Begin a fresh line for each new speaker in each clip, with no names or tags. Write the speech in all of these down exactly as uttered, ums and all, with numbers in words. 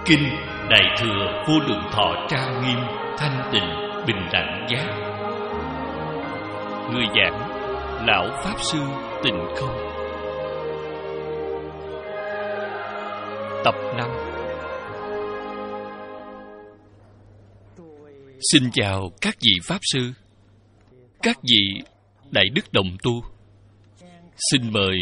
Kinh Đại Thừa Vô Lượng Thọ trang nghiêm, thanh tịnh, bình đẳng giác. Người giảng Lão Pháp Sư Tịnh Không. Tập năm. Xin chào các vị Pháp Sư, các vị Đại Đức Đồng Tu. Xin mời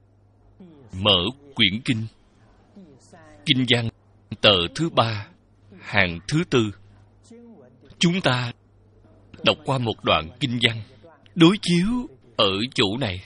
mở quyển Kinh. Kinh văn tờ thứ ba, hàng thứ tư. Chúng ta đọc qua một đoạn kinh văn, đối chiếu ở chỗ này.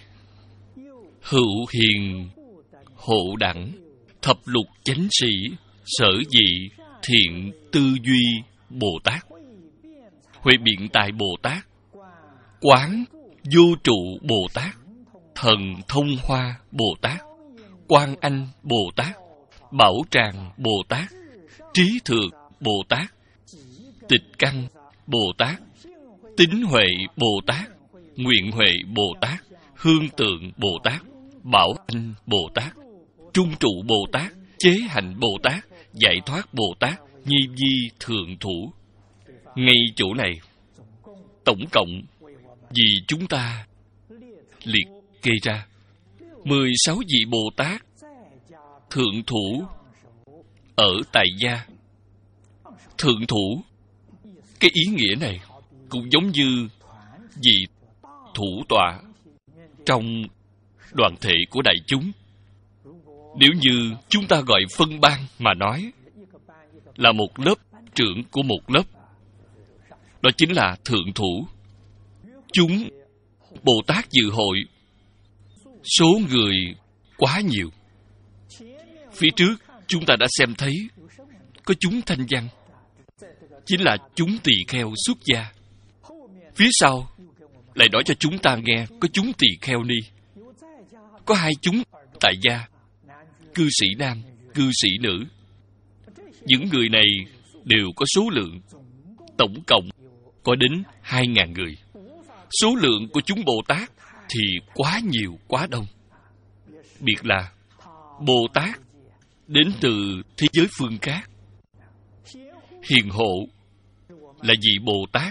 Hữu hiền hộ đẳng, thập lục chánh sĩ, sở dị thiện tư duy Bồ Tát, Huệ Biện Tài Bồ Tát, Quán Vô Trụ Bồ Tát, Thần Thông Hoa Bồ Tát, Quan Anh Bồ Tát, Bảo Tràng Bồ Tát, Trí Thượng Bồ Tát, Tịch Căn Bồ Tát, Tín Huệ Bồ Tát, Nguyện Huệ Bồ Tát, Hương Tượng Bồ Tát, Bảo Anh Bồ Tát, Trung Trụ Bồ Tát, Chế Hạnh Bồ Tát, Giải Thoát Bồ Tát, Nhi Vi Thượng Thủ. Ngay chỗ này, tổng cộng vì chúng ta liệt kê ra mười sáu vị Bồ Tát thượng thủ ở tại gia. Thượng thủ, cái ý nghĩa này cũng giống như vị thủ tọa trong đoàn thể của đại chúng. Nếu như chúng ta gọi phân ban mà nói, là một lớp trưởng của một lớp, đó chính là thượng thủ. Chúng Bồ Tát dự hội, số người quá nhiều. Phía trước chúng ta đã xem thấy có chúng thanh văn, chính là chúng tỳ kheo xuất gia. Phía sau lại nói cho chúng ta nghe có chúng tỳ kheo ni, có hai chúng tại gia, cư sĩ nam, cư sĩ nữ. Những người này đều có số lượng, tổng cộng có đến hai ngàn người. Số lượng của chúng Bồ Tát thì quá nhiều, quá đông. Biệt là Bồ Tát đến từ thế giới phương khác. Hiền hộ là vị Bồ Tát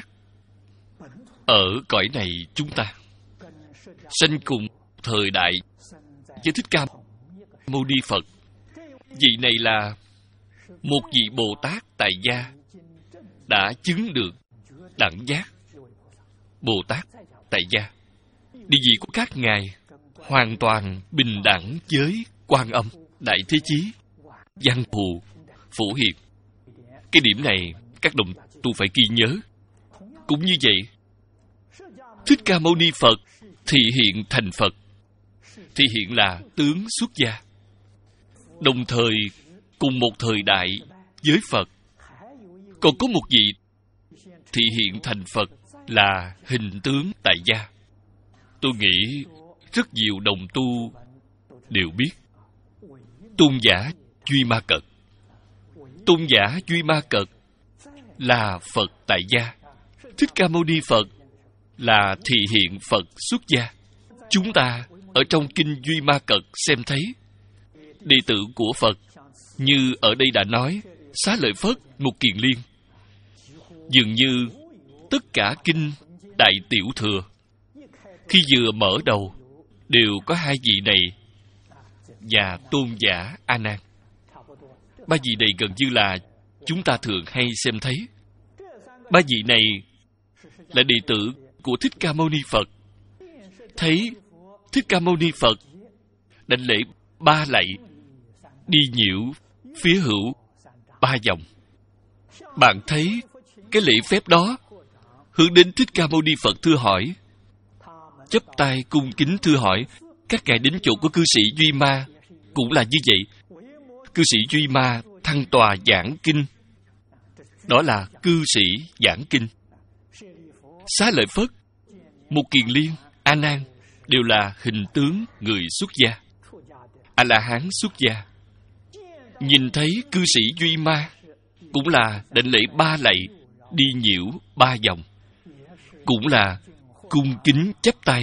ở cõi này chúng ta, sanh cùng thời đại với Thích Ca Mâu Ni Phật. Vị này là một vị Bồ Tát tại gia, đã chứng được đẳng giác. Bồ Tát tại gia, địa vị của các ngài hoàn toàn bình đẳng với Quan Âm, Đại Thế Chí, Văn Thù, Phổ Hiền. Cái điểm này các đồng tu phải ghi nhớ. Cũng như vậy, Thích Ca Mâu Ni Phật thị hiện thành Phật, thị hiện là tướng xuất gia. Đồng thời cùng một thời đại với Phật, còn có một vị thị hiện thành Phật là hình tướng tại gia. Tôi nghĩ rất nhiều đồng tu đều biết. Tôn giả Duy Ma Cật. Tôn giả Duy Ma Cật là Phật tại gia. Thích Ca Mâu Ni Phật là thị hiện Phật xuất gia. Chúng ta ở trong kinh Duy Ma Cật xem thấy, đệ tử của Phật như ở đây đã nói, Xá Lợi Phất, Mục Kiền Liên. Dường như tất cả kinh Đại Tiểu Thừa khi vừa mở đầu đều có hai vị này và tôn giả A Nan. Ba vị này gần như là chúng ta thường hay xem thấy. Ba vị này là đệ tử của Thích Ca Mâu Ni Phật. Thấy Thích Ca Mâu Ni Phật đảnh lễ ba lạy, đi nhiễu phía hữu ba vòng. Bạn thấy cái lễ phép đó, hướng đến Thích Ca Mâu Ni Phật thưa hỏi, chắp tay cung kính thưa hỏi. Các ngài đến chỗ của cư sĩ Duy Ma cũng là như vậy. Cư sĩ Duy Ma thăng tòa giảng kinh, đó là cư sĩ giảng kinh. Xá Lợi Phất, Mục Kiền Liên, A Nan đều là hình tướng người xuất gia, A La Hán xuất gia. Nhìn thấy cư sĩ Duy Ma cũng là đảnh lễ ba lạy, đi nhiễu ba vòng, cũng là cung kính chắp tay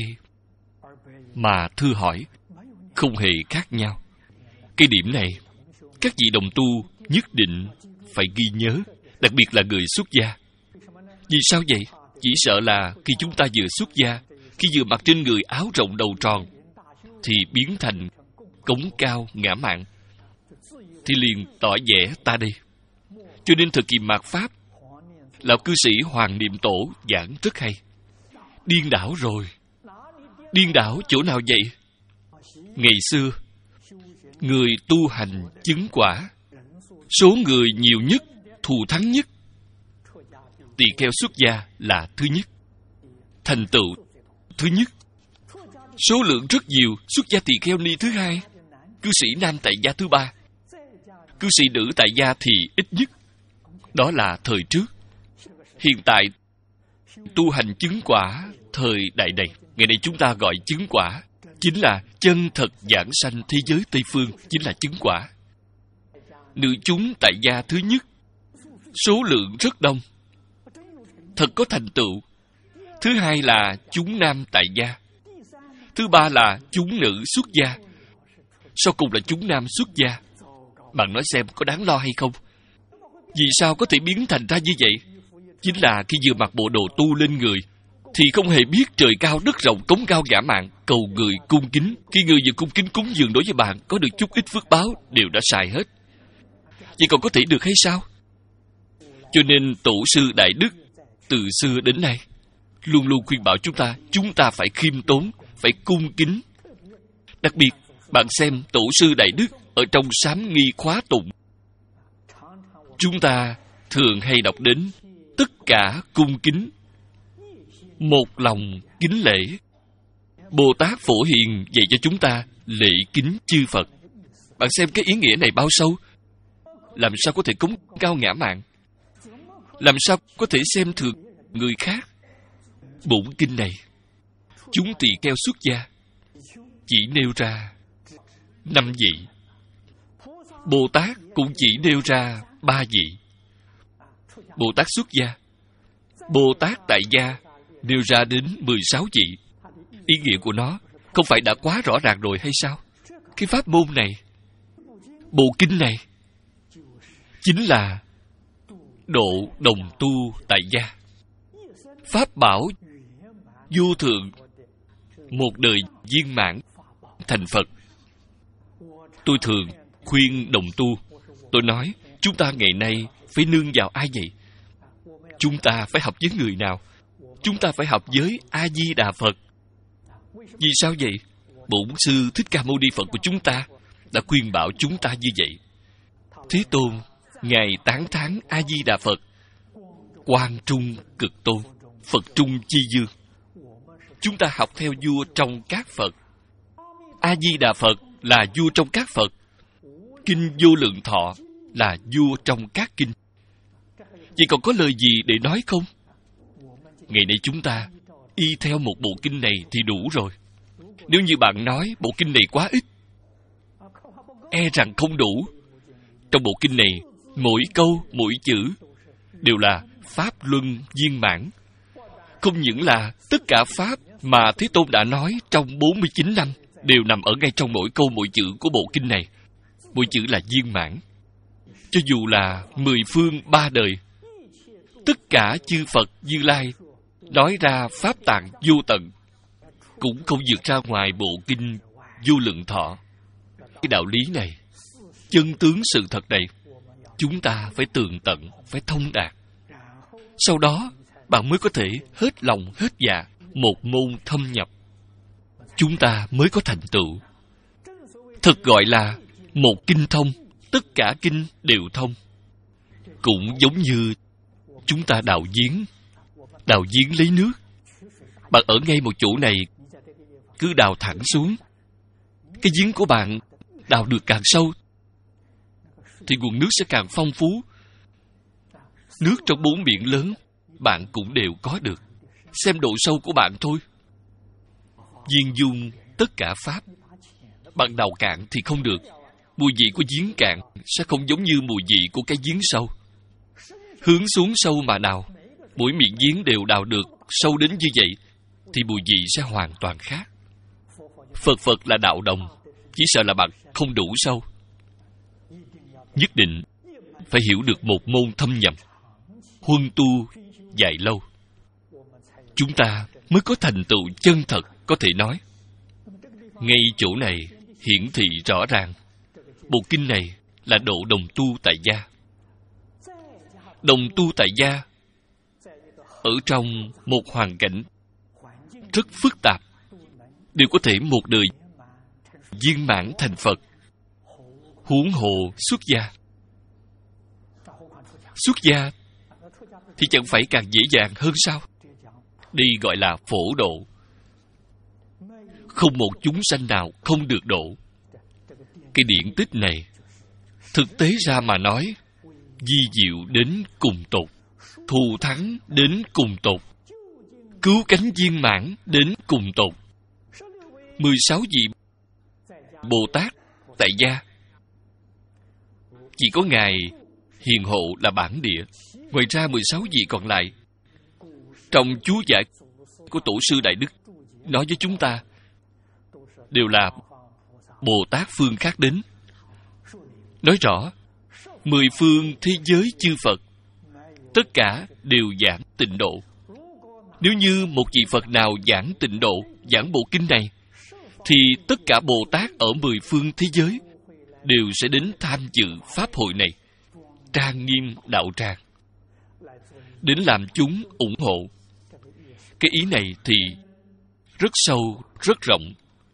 mà thưa hỏi, không hề khác nhau. Cái điểm này các vị đồng tu nhất định phải ghi nhớ, đặc biệt là người xuất gia. Vì sao vậy? Chỉ sợ là khi chúng ta vừa xuất gia, khi vừa mặc trên người áo rộng đầu tròn, thì biến thành cống cao ngã mạn, thì liền tỏ vẻ ta đây. Cho nên thời kỳ mạt Pháp, lão cư sĩ Hoàng Niệm Tổ giảng rất hay. Điên đảo rồi. Điên đảo chỗ nào vậy? Ngày xưa, người tu hành chứng quả, số người nhiều nhất, thù thắng nhất, tỳ kheo xuất gia là thứ nhất, thành tựu thứ nhất. Số lượng rất nhiều, xuất gia tỳ kheo ni thứ hai, cư sĩ nam tại gia thứ ba, cư sĩ nữ tại gia thì ít nhất. Đó là thời trước. Hiện tại, tu hành chứng quả thời đại này, ngày nay chúng ta gọi chứng quả, chính là chân thật giảng sanh thế giới Tây Phương, chính là chứng quả. Nữ chúng tại gia thứ nhất, số lượng rất đông, thật có thành tựu. Thứ hai là chúng nam tại gia. Thứ ba là chúng nữ xuất gia. Sau cùng là chúng nam xuất gia. Bạn nói xem có đáng lo hay không? Vì sao có thể biến thành ra như vậy? Chính là khi vừa mặc bộ đồ tu lên người, thì không hề biết trời cao đất rộng, cống cao ngã mạn, cầu người cung kính. Khi người vừa cung kính cúng dường đối với bạn, có được chút ít phước báo, đều đã xài hết. Vậy còn có thể được hay sao? Cho nên tổ sư Đại Đức từ xưa đến nay luôn luôn khuyên bảo chúng ta, chúng ta phải khiêm tốn, phải cung kính. Đặc biệt, bạn xem tổ sư Đại Đức ở trong sám nghi khóa tụng, chúng ta thường hay đọc đến tất cả cung kính, một lòng kính lễ. Bồ Tát Phổ Hiền dạy cho chúng ta lễ kính chư Phật. Bạn xem cái ý nghĩa này bao sâu. Làm sao có thể cống cao ngã mạn? Làm sao có thể xem thường người khác? Bổn kinh này, chúng tỳ kheo xuất gia chỉ nêu ra năm vị. Bồ Tát cũng chỉ nêu ra ba vị. Bồ Tát xuất gia, Bồ Tát tại gia nêu ra đến mười sáu vị. Ý nghĩa của nó không phải đã quá rõ ràng rồi hay sao? Cái pháp môn này, bộ kinh này, chính là độ đồng tu tại gia. Pháp bảo vô thượng, một đời viên mãn thành Phật. Tôi thường khuyên đồng tu, tôi nói, chúng ta ngày nay phải nương vào ai vậy? Chúng ta phải học với người nào? Chúng ta phải học với A-di-đà Phật. Vì sao vậy? Bổn sư Thích Ca Mâu Ni Phật của chúng ta đã khuyên bảo chúng ta như vậy. Thế Tôn, Ngài tán thán A-di-đà Phật, Quang Trung Cực Tôn, Phật Trung Chi Dương. Chúng ta học theo vua trong các Phật. A-di-đà Phật là vua trong các Phật. Kinh Vô Lượng Thọ là vua trong các kinh. Vậy còn có lời gì để nói không? Ngày nay chúng ta y theo một bộ kinh này thì đủ rồi. Nếu như bạn nói bộ kinh này quá ít, e rằng không đủ. Trong bộ kinh này, mỗi câu, mỗi chữ đều là pháp luân viên mãn. Không những là tất cả pháp mà Thế Tôn đã nói trong bốn mươi chín năm đều nằm ở ngay trong mỗi câu, mỗi chữ của bộ kinh này. Mỗi chữ là viên mãn. Cho dù là mười phương ba đời, tất cả chư Phật Như Lai nói ra pháp tạng vô tận, cũng không vượt ra ngoài bộ kinh Vô Lượng Thọ. Cái đạo lý này, chân tướng sự thật này, chúng ta phải tường tận, phải thông đạt. Sau đó, bạn mới có thể hết lòng hết dạ, một môn thâm nhập. Chúng ta mới có thành tựu. Thật gọi là một kinh thông, tất cả kinh đều thông. Cũng giống như chúng ta đào giếng, đào giếng lấy nước. Bạn ở ngay một chỗ này, cứ đào thẳng xuống. Cái giếng của bạn đào được càng sâu, thì nguồn nước sẽ càng phong phú. Nước trong bốn biển lớn, bạn cũng đều có được. Xem độ sâu của bạn thôi. Viên dung tất cả pháp. Bạn đào cạn thì không được. Mùi vị của giếng cạn sẽ không giống như mùi vị của cái giếng sâu. Hướng xuống sâu mà đào, mỗi miệng giếng đều đào được sâu đến như vậy, thì mùi vị sẽ hoàn toàn khác. Phật Phật là đạo đồng, chỉ sợ là bạn không đủ sâu. Nhất định phải hiểu được một môn thâm nhập, huân tu dài lâu, chúng ta mới có thành tựu chân thật có thể nói. Ngay chỗ này hiển thị rõ ràng, bộ kinh này là độ đồng tu tại gia. Đồng tu tại gia ở trong một hoàn cảnh rất phức tạp, đều có thể một đời viên mãn thành Phật. Huống hồ xuất gia. Xuất gia thì chẳng phải càng dễ dàng hơn sao? Đây gọi là phổ độ. Không một chúng sanh nào không được độ. Cái điển tích này thực tế ra mà nói, vi diệu đến cùng tột, thù thắng đến cùng tột, cứu cánh viên mãn đến cùng tột. Mười sáu vị Bồ Tát tại gia, chỉ có Ngài Hiền Hộ là bản địa. Ngoài ra mười sáu vị còn lại, trong chú giải của Tổ sư Đại Đức nói với chúng ta, đều là Bồ Tát phương khác đến. Nói rõ, mười phương thế giới chư Phật, tất cả đều giảng tịnh độ. Nếu như một vị Phật nào giảng tịnh độ, giảng bộ kinh này, thì tất cả Bồ Tát ở mười phương thế giới đều sẽ đến tham dự Pháp hội này, trang nghiêm đạo tràng, đến làm chúng ủng hộ. Cái ý này thì rất sâu, rất rộng.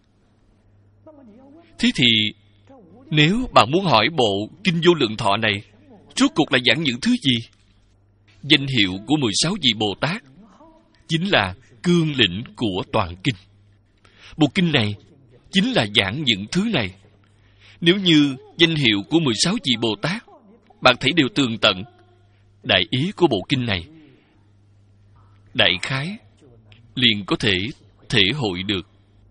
Thế thì, nếu bạn muốn hỏi bộ Kinh Vô Lượng Thọ này, rốt cuộc là giảng những thứ gì? Danh hiệu của mười sáu vị Bồ Tát chính là cương lĩnh của toàn kinh. Bộ kinh này chính là giảng những thứ này. Nếu như danh hiệu của mười sáu vị Bồ Tát bạn thấy đều tường tận, đại ý của bộ kinh này đại khái liền có thể thể hội được.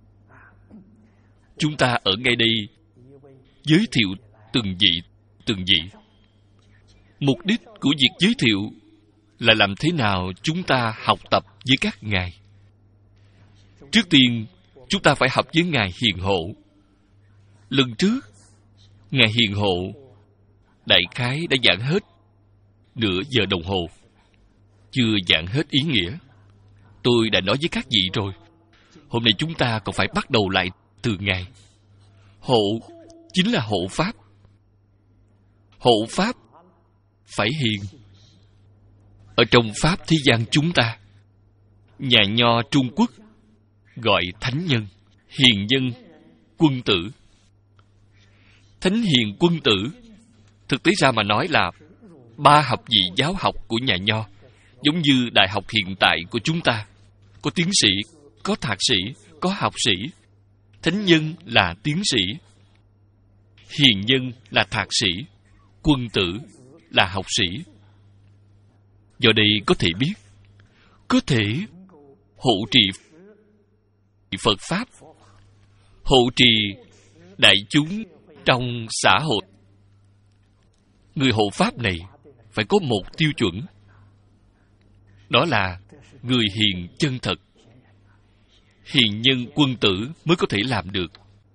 Chúng ta ở ngay đây giới thiệu từng vị, từng vị. Mục đích của việc giới thiệu là làm thế nào chúng ta học tập với các ngài. Trước tiên, chúng ta phải học với Ngài Hiền Hộ. Lần trước, Ngài Hiền Hộ đại khái đã giảng hết nửa giờ đồng hồ, chưa giảng hết ý nghĩa. Tôi đã nói với các vị rồi, hôm nay chúng ta còn phải bắt đầu lại từ Ngài. Hộ chính là hộ Pháp. Hộ Pháp phải hiền. Ở trong Pháp thế gian chúng ta, nhà Nho Trung Quốc gọi thánh nhân, hiền nhân, quân tử. Thánh hiền quân tử thực tế ra mà nói là ba học vị giáo học của nhà Nho, giống như đại học hiện tại của chúng ta, có tiến sĩ, có thạc sĩ, có học sĩ. Thánh nhân là tiến sĩ, hiền nhân là thạc sĩ, quân tử là học sĩ. Do đây có thể biết, có thể hộ trì Phật Pháp, hộ trì đại chúng trong xã hội. Người hộ Pháp này phải có một tiêu chuẩn, đó là người hiền chân thật. Hiền nhân quân tử mới có thể làm được.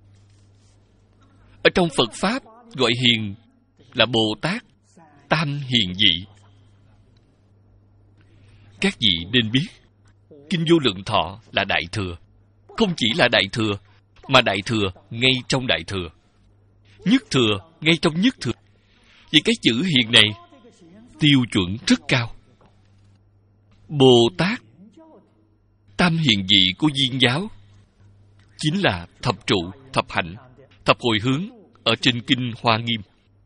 Ở trong Phật Pháp gọi hiền là Bồ Tát tam hiền vị. Các vị nên biết, Kinh Vô Lượng Thọ là Đại Thừa. Không chỉ là Đại Thừa, mà Đại Thừa ngay trong Đại Thừa, Nhất Thừa ngay trong Nhất Thừa. Vì cái chữ hiền này tiêu chuẩn rất cao. Bồ Tát tam hiền vị của Viên giáo chính là thập trụ, thập hạnh, thập hồi hướng ở trên Kinh Hoa Nghiêm.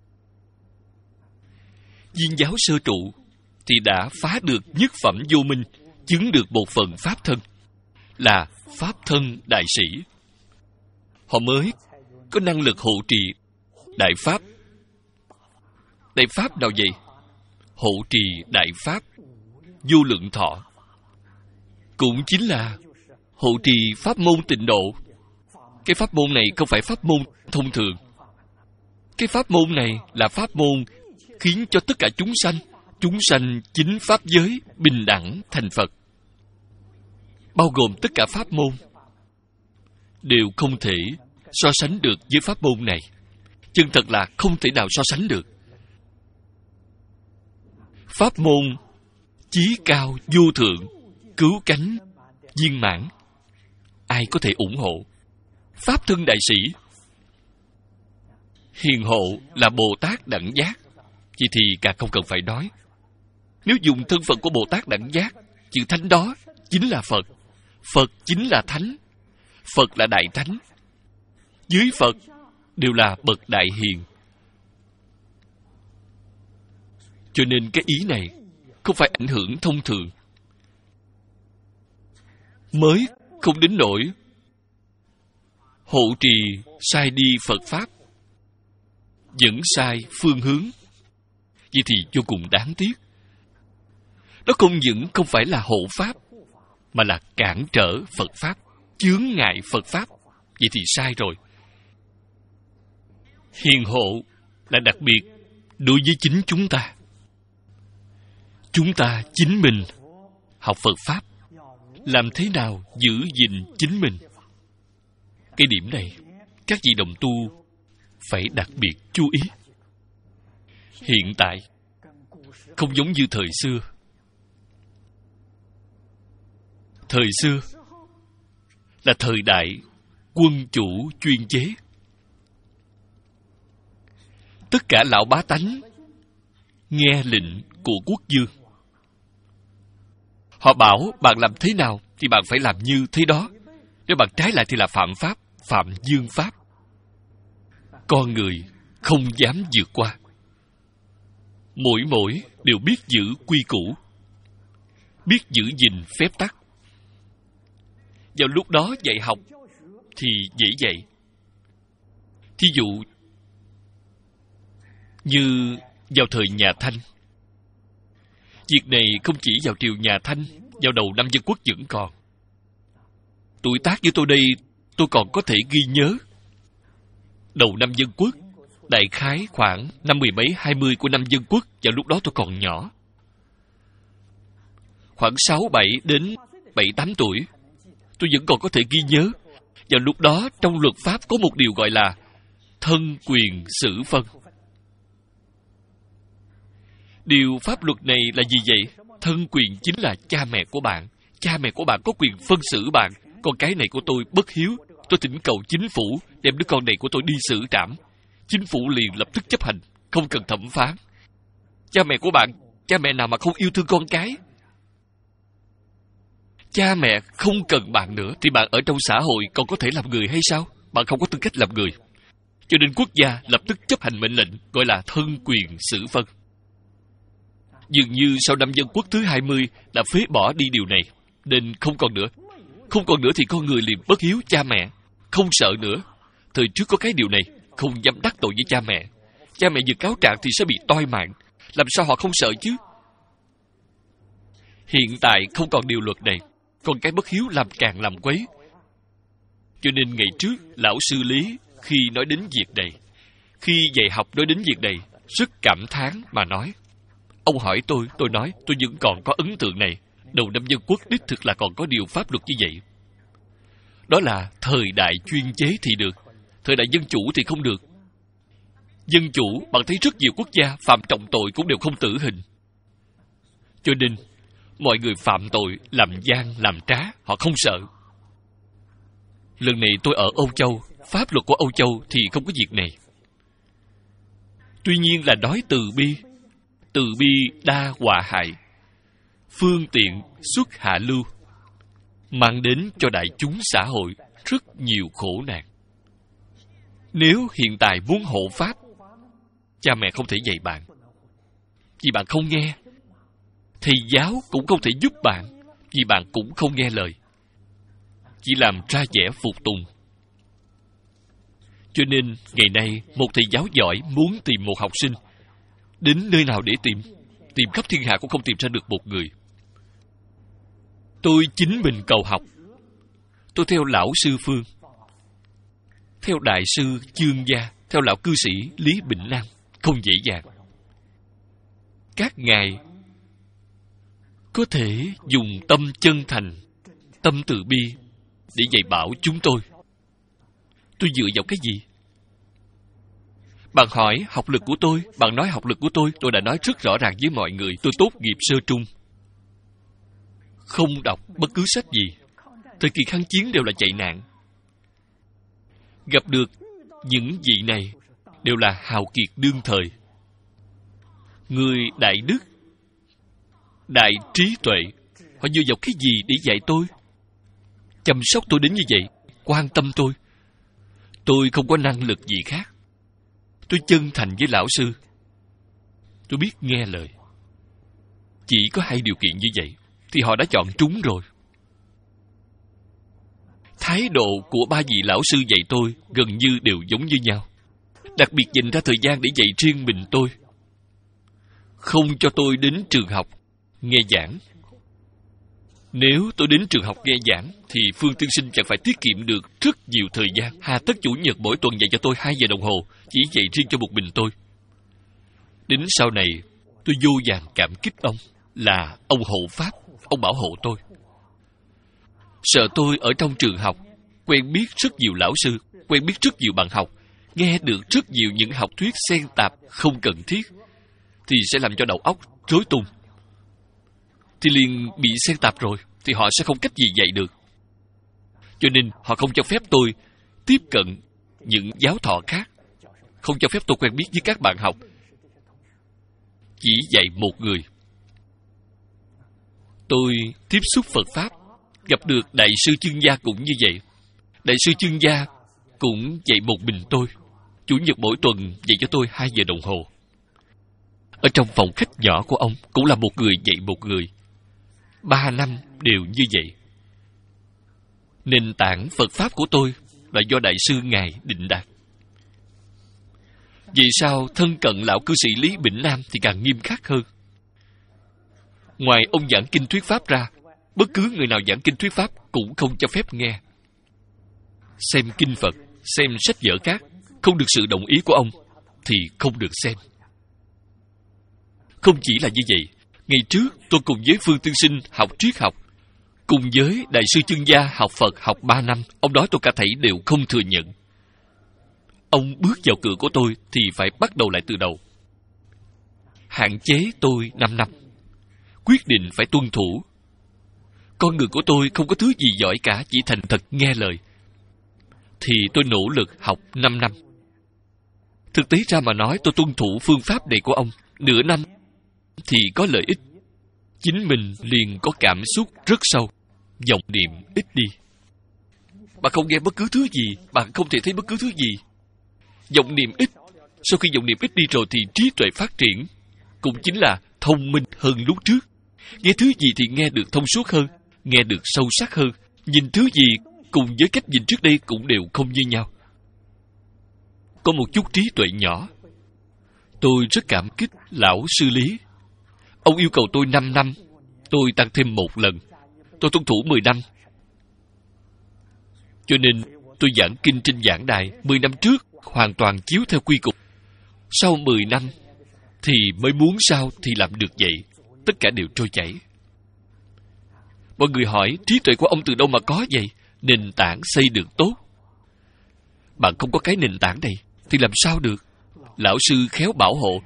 Viên giáo sơ trụ thì đã phá được nhất phẩm vô minh, chứng được một phần pháp thân, là pháp thân đại sĩ. Họ mới có năng lực hộ trì đại pháp. Đại pháp nào vậy? Hộ trì đại pháp Vô Lượng Thọ, cũng chính là hộ trì pháp môn tịnh độ. Cái pháp môn này không phải pháp môn thông thường. Cái pháp môn này là pháp môn khiến cho tất cả chúng sanh, chúng sanh chính pháp giới bình đẳng thành Phật. Bao gồm tất cả pháp môn đều không thể so sánh được với pháp môn này. Chân thật là không thể nào so sánh được. pháp môn chí cao vô thượng, cứu cánh viên mãn, ai có thể ủng hộ? Pháp thân đại sĩ. Hiền hộ là Bồ Tát đẳng giác, vậy thì càng không cần phải nói. Nếu dùng thân phận của Bồ Tát đẳng giác, chữ thánh đó chính là Phật. Phật chính là thánh. Phật là đại thánh. Dưới Phật đều là bậc đại hiền. Cho nên cái ý này không phải ảnh hưởng thông thường, mới không đến nỗi hộ trì sai đi Phật Pháp, dẫn sai phương hướng. Vậy thì vô cùng đáng tiếc. Đó không những không phải là hộ Pháp, mà là cản trở Phật Pháp, chướng ngại Phật Pháp. Vậy thì sai rồi. Hiền hộ là đặc biệt đối với chính chúng ta. Chúng ta chính mình học Phật Pháp, làm thế nào giữ gìn chính mình. Cái điểm này, các vị đồng tu phải đặc biệt chú ý. Hiện tại, không giống như thời xưa. Thời xưa là thời đại quân chủ chuyên chế. Tất cả lão bá tánh nghe lệnh của quốc vương. Họ bảo bạn làm thế nào thì bạn phải làm như thế đó. Nếu bạn trái lại thì là phạm pháp, phạm dương pháp. Con người không dám vượt qua. Mỗi mỗi đều biết giữ quy củ, biết giữ gìn phép tắc. Vào lúc đó dạy học thì dễ dạy. Thí dụ như vào thời nhà Thanh. Việc này không chỉ vào triều nhà Thanh, vào đầu năm Dân Quốc vẫn còn. Tuổi tác với tôi đây, tôi còn có thể ghi nhớ. Đầu năm Dân Quốc, đại khái khoảng năm mười mấy, hai mươi của năm Dân Quốc, vào lúc đó tôi còn nhỏ. Khoảng sáu, bảy đến bảy, tám tuổi, tôi vẫn còn có thể ghi nhớ. Vào lúc đó, trong luật pháp có một điều gọi là thân quyền xử phân. Điều pháp luật này là gì vậy? Thân quyền chính là cha mẹ của bạn. Cha mẹ của bạn có quyền phân xử bạn. Con cái này của tôi bất hiếu, tôi thỉnh cầu chính phủ đem đứa con này của tôi đi xử trảm. Chính phủ liền lập tức chấp hành, không cần thẩm phán. Cha mẹ của bạn, cha mẹ nào mà không yêu thương con cái? Cha mẹ không cần bạn nữa thì bạn ở trong xã hội còn có thể làm người hay sao? Bạn không có tư cách làm người. Cho nên quốc gia lập tức chấp hành mệnh lệnh gọi là thân quyền xử phân. Dường như sau năm Dân Quốc thứ hai mươi đã phế bỏ đi điều này, nên không còn nữa. Không còn nữa thì con người liền bất hiếu cha mẹ, không sợ nữa. Thời trước có cái điều này, không dám đắc tội với cha mẹ. Cha mẹ vừa cáo trạng thì sẽ bị toi mạng. Làm sao họ không sợ chứ? Hiện tại không còn điều luật này, con cái bất hiếu làm càng làm quấy. Cho nên ngày trước, lão sư Lý khi nói đến việc này, khi dạy học nói đến việc này, rất cảm thán mà nói. Ông hỏi tôi, tôi nói tôi vẫn còn có ấn tượng này. Đầu năm Dân Quốc đích thực là còn có điều pháp luật như vậy. Đó là thời đại chuyên chế thì được, thời đại dân chủ thì không được. Dân chủ, bạn thấy rất nhiều quốc gia phạm trọng tội cũng đều không tử hình. Cho nên, mọi người phạm tội, làm gian, làm trá, họ không sợ. Lần này tôi ở Âu Châu, pháp luật của Âu Châu thì không có việc này. Tuy nhiên là nói từ bi, từ bi đa họa hại, phương tiện xuất hạ lưu, mang đến cho đại chúng xã hội rất nhiều khổ nạn. Nếu hiện tại muốn hộ pháp, cha mẹ không thể dạy bạn, vì bạn không nghe. Thầy giáo cũng không thể giúp bạn, vì bạn cũng không nghe lời, chỉ làm ra vẻ phục tùng. Cho nên ngày nay một thầy giáo giỏi muốn tìm một học sinh, đến nơi nào để tìm? Tìm khắp thiên hạ cũng không tìm ra được một người. Tôi chính mình cầu học. Tôi theo lão sư Phương, theo đại sư Chương Gia, theo lão cư sĩ Lý Bỉnh Nam, không dễ dàng. Các ngài có thể dùng tâm chân thành, tâm từ bi để dạy bảo chúng tôi. Tôi dựa vào cái gì? Bạn hỏi học lực của tôi, bạn nói học lực của tôi, tôi đã nói rất rõ ràng với mọi người, tôi tốt nghiệp sơ trung. Không đọc bất cứ sách gì. Thời kỳ kháng chiến đều là chạy nạn. Gặp được những vị này đều là hào kiệt đương thời. Người đại đức, đại trí tuệ, họ dựa vào cái gì để dạy tôi? Chăm sóc tôi đến như vậy, quan tâm tôi. Tôi không có năng lực gì khác. Tôi chân thành với lão sư. Tôi biết nghe lời. Chỉ có hai điều kiện như vậy thì họ đã chọn trúng rồi. Thái độ của ba vị lão sư dạy tôi gần như đều giống như nhau. Đặc biệt dành ra thời gian để dạy riêng mình tôi. Không cho tôi đến trường học nghe giảng. Nếu tôi đến trường học nghe giảng thì Phương tiên sinh chẳng phải tiết kiệm được rất nhiều thời gian. Hà tất chủ nhật mỗi tuần dạy cho tôi hai giờ đồng hồ, chỉ dạy riêng cho một mình tôi. Đến sau này tôi vô vàn cảm kích ông, là ông hộ pháp, ông bảo hộ tôi. Sợ tôi ở trong trường học quen biết rất nhiều lão sư, quen biết rất nhiều bạn học, nghe được rất nhiều những học thuyết xen tạp không cần thiết, thì sẽ làm cho đầu óc rối tung. Thì liền bị xen tạp rồi, thì họ sẽ không cách gì dạy được. Cho nên họ không cho phép tôi tiếp cận những giáo thọ khác, không cho phép tôi quen biết với các bạn học. Chỉ dạy một người. Tôi tiếp xúc Phật Pháp, gặp được Đại sư Chương Gia cũng như vậy. Đại sư Chương Gia cũng dạy một mình tôi. Chủ nhật mỗi tuần dạy cho tôi hai giờ đồng hồ. Ở trong phòng khách nhỏ của ông cũng là một người dạy một người. Ba năm đều như vậy. Nền tảng Phật Pháp của tôi là do Đại sư Ngài định đạt. Vì sao thân cận lão cư sĩ Lý Bỉnh Nam thì càng nghiêm khắc hơn? Ngoài ông giảng kinh thuyết Pháp ra, bất cứ người nào giảng kinh thuyết Pháp cũng không cho phép nghe. Xem kinh Phật, xem sách vở khác, không được sự đồng ý của ông thì không được xem. Không chỉ là như vậy, ngày trước tôi cùng với Phương tiên sinh học triết học, cùng với Đại sư Chương Gia học Phật học ba năm, ông nói tôi cả thảy đều không thừa nhận. Ông bước vào cửa của tôi thì phải bắt đầu lại từ đầu. Hạn chế tôi năm năm. Quyết định phải tuân thủ. Con người của tôi không có thứ gì giỏi cả, chỉ thành thật nghe lời. Thì tôi nỗ lực học năm năm. Thực tế ra mà nói, tôi tuân thủ phương pháp này của ông nửa năm thì có lợi ích. Chính mình liền có cảm xúc rất sâu. Vọng niệm ít đi. Bạn không nghe bất cứ thứ gì, bạn không thể thấy bất cứ thứ gì. Vọng niệm ít. Sau khi vọng niệm ít đi rồi thì trí tuệ phát triển, cũng chính là thông minh hơn lúc trước. Nghe thứ gì thì nghe được thông suốt hơn, nghe được sâu sắc hơn. Nhìn thứ gì cùng với cách nhìn trước đây cũng đều không như nhau. Có một chút trí tuệ nhỏ. Tôi rất cảm kích lão sư Lý. Ông yêu cầu tôi năm năm, tôi tăng thêm một lần. Tôi tuân thủ mười năm. Cho nên tôi giảng kinh trên giảng đài mười năm trước hoàn toàn chiếu theo quy cục. Sau mười năm thì mới muốn sao thì làm được vậy. Tất cả đều trôi chảy. Mọi người hỏi trí tuệ của ông từ đâu mà có vậy? Nền tảng xây được tốt. Bạn không có cái nền tảng này thì làm sao được? Lão sư khéo bảo hộ.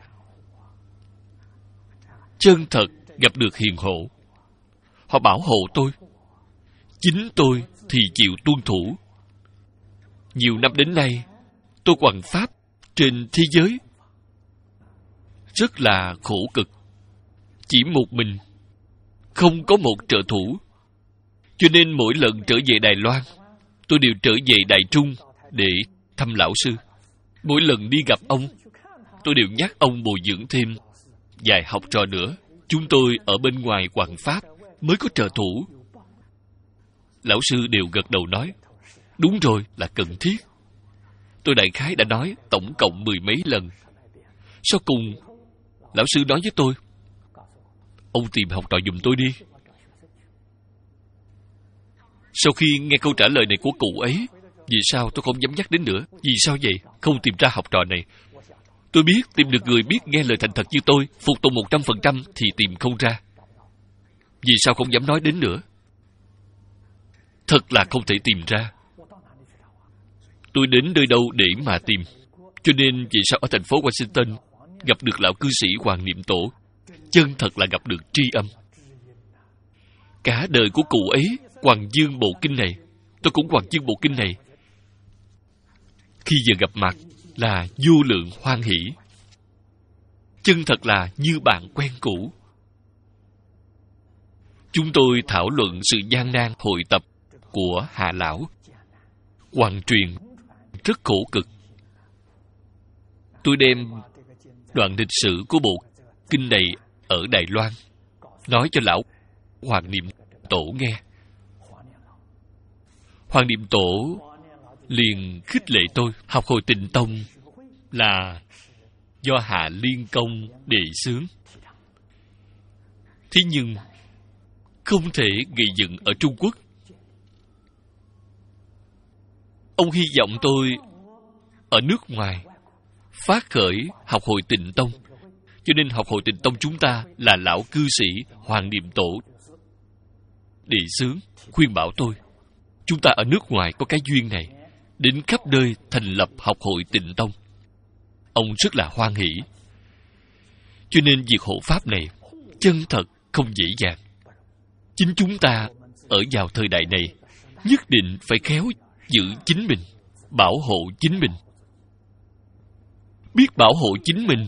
Chân thật gặp được hiền hộ. Họ bảo hộ tôi. Chính tôi thì chịu tuân thủ. Nhiều năm đến nay, tôi hoằng pháp trên thế giới rất là khổ cực. Chỉ một mình, không có một trợ thủ. Cho nên mỗi lần trở về Đài Loan, tôi đều trở về Đài Trung để thăm lão sư. Mỗi lần đi gặp ông, tôi đều nhắc ông bồi dưỡng thêm vài học trò nữa. Chúng tôi ở bên ngoài hoằng pháp mới có trợ thủ. Lão sư đều gật đầu nói, đúng rồi, là cần thiết. Tôi đại khái đã nói tổng cộng mười mấy lần. Sau cùng, lão sư nói với tôi, ông tìm học trò giùm tôi đi. Sau khi nghe câu trả lời này của cụ ấy, vì sao tôi không dám nhắc đến nữa? Vì sao vậy? Không tìm ra học trò này. Tôi biết tìm được người biết nghe lời thành thật như tôi, phục tùng một trăm phần trăm thì tìm không ra. Vì sao không dám nói đến nữa? Thật là không thể tìm ra. Tôi đến nơi đâu để mà tìm? Cho nên vì sao ở thành phố Washington gặp được lão cư sĩ Hoàng Niệm Tổ, chân thật là gặp được tri âm. Cả đời của cụ ấy hoàng dương bộ kinh này, tôi cũng hoàng dương bộ kinh này. Khi giờ gặp mặt là vô lượng hoan hỷ, chân thật là như bạn quen cũ. Chúng tôi thảo luận sự gian nan hội tập của Hạ Lão. Hoàng truyền rất khổ cực. Tôi đem đoạn lịch sử của bộ kinh này ở Đài Loan nói cho lão Hoàng Niệm Tổ nghe. Hoàng Niệm Tổ liền khích lệ tôi học Hồi Tịnh Tông là do Hạ Liên Công đề xướng. Thế nhưng không thể gây dựng ở Trung Quốc. Ông hy vọng tôi ở nước ngoài phát khởi học Hội Tịnh Tông. Cho nên học Hội Tịnh Tông chúng ta là lão cư sĩ Hoàng Niệm Tổ đề xướng, khuyên bảo tôi. Chúng ta ở nước ngoài có cái duyên này, đến khắp nơi thành lập học Hội Tịnh Tông. Ông rất là hoan hỷ. Cho nên việc hộ pháp này chân thật không dễ dàng. Chính chúng ta ở vào thời đại này nhất định phải khéo giữ chính mình, bảo hộ chính mình. Biết bảo hộ chính mình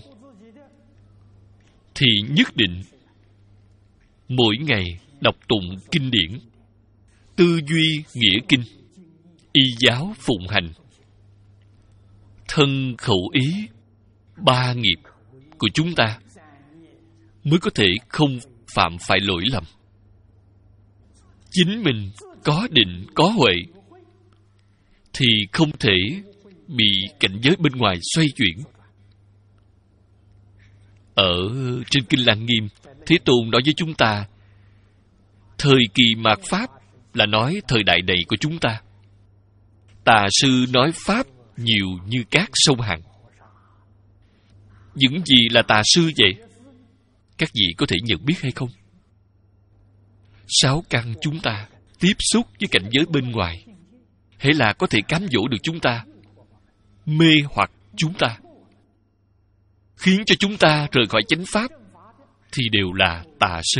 thì nhất định mỗi ngày đọc tụng kinh điển, tư duy nghĩa kinh, y giáo phụng hành, thân khẩu ý ba nghiệp của chúng ta mới có thể không phạm phải lỗi lầm. Chính mình có định có huệ thì không thể bị cảnh giới bên ngoài xoay chuyển. Ở trên Kinh Lăng Nghiêm, Thế Tôn nói với chúng ta, thời kỳ mạt Pháp là nói thời đại này của chúng ta. Tà sư nói Pháp nhiều như cát sông Hằng. Những gì là tà sư vậy? Các vị có thể nhận biết hay không? Sáu căn chúng ta tiếp xúc với cảnh giới bên ngoài, hễ là có thể cám dỗ được chúng ta, mê hoặc chúng ta, khiến cho chúng ta rời khỏi chánh pháp, thì đều là tà sư.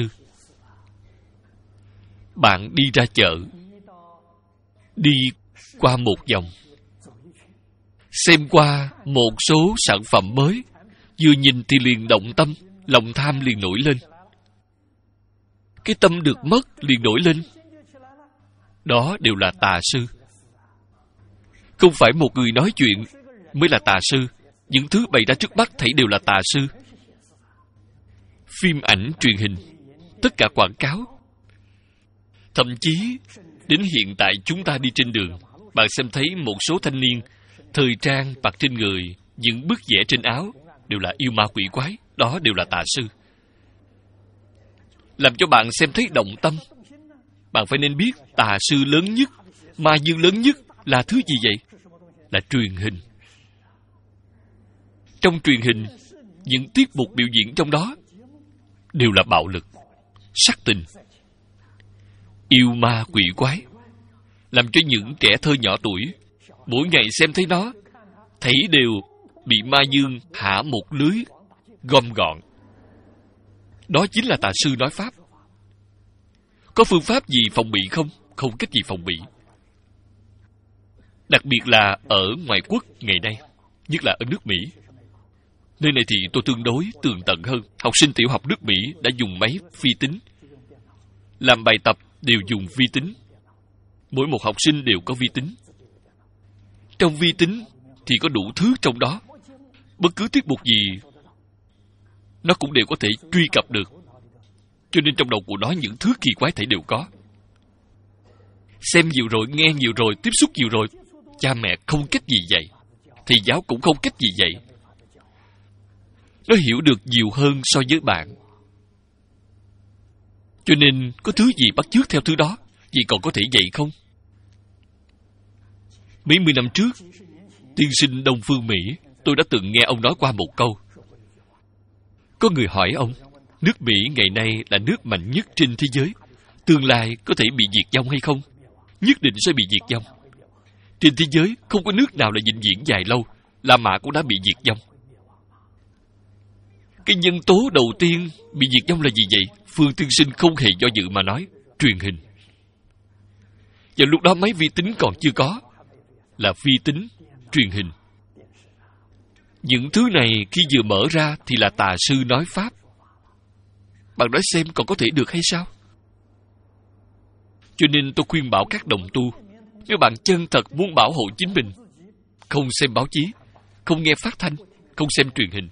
Bạn đi ra chợ, đi qua một vòng, xem qua một số sản phẩm mới, vừa nhìn thì liền động tâm, lòng tham liền nổi lên. Cái tâm được mất liền nổi lên. Đó đều là tà sư. Không phải một người nói chuyện mới là tà sư. Những thứ bày ra trước mắt thảy đều là tà sư. Phim ảnh, truyền hình, tất cả quảng cáo. Thậm chí, đến hiện tại chúng ta đi trên đường, bạn xem thấy một số thanh niên thời trang mặc trên người, những bức vẽ trên áo đều là yêu ma quỷ quái. Đó đều là tà sư. Làm cho bạn xem thấy động tâm. Bạn phải nên biết tà sư lớn nhất, ma dương lớn nhất là thứ gì vậy? Là truyền hình. Trong truyền hình, những tiết mục biểu diễn trong đó đều là bạo lực, sắc tình, yêu ma quỷ quái, làm cho những trẻ thơ nhỏ tuổi mỗi ngày xem thấy nó, thấy đều bị ma dương hạ một lưới gom gọn. Đó chính là tà sư nói pháp. Có phương pháp gì phòng bị không? Không cách gì phòng bị. Đặc biệt là ở ngoại quốc ngày nay, nhất là ở nước Mỹ. Nơi này thì tôi tương đối tường tận hơn. Học sinh tiểu học nước Mỹ đã dùng máy vi tính. Làm bài tập đều dùng vi tính. Mỗi một học sinh đều có vi tính. Trong vi tính thì có đủ thứ trong đó. Bất cứ tiết mục gì nó cũng đều có thể truy cập được. Cho nên trong đầu của nó những thứ kỳ quái thảy đều có. Xem nhiều rồi, nghe nhiều rồi, tiếp xúc nhiều rồi, cha mẹ không cách gì dạy, thầy giáo cũng không cách gì dạy. Nó hiểu được nhiều hơn so với bạn. Cho nên có thứ gì bắt chước theo thứ đó, vậy còn có thể dạy không? Mấy mươi năm trước, tiên sinh Đông Phương Mỹ, tôi đã từng nghe ông nói qua một câu. Có người hỏi ông, nước Mỹ ngày nay là nước mạnh nhất trên thế giới, tương lai có thể bị diệt vong hay không? Nhất định sẽ bị diệt vong. Trên thế giới không có nước nào là vĩnh viễn dài lâu, La Mã cũng đã bị diệt vong. Cái nhân tố đầu tiên bị diệt vong là gì vậy? Phương Tiên Sinh không hề do dự mà nói, truyền hình. Và lúc đó máy vi tính còn chưa có, là vi tính, truyền hình. Những thứ này khi vừa mở ra thì là tà sư nói Pháp. Bạn nói xem còn có thể được hay sao? Cho nên tôi khuyên bảo các đồng tu, nếu bạn chân thật muốn bảo hộ chính mình, không xem báo chí, không nghe phát thanh, không xem truyền hình.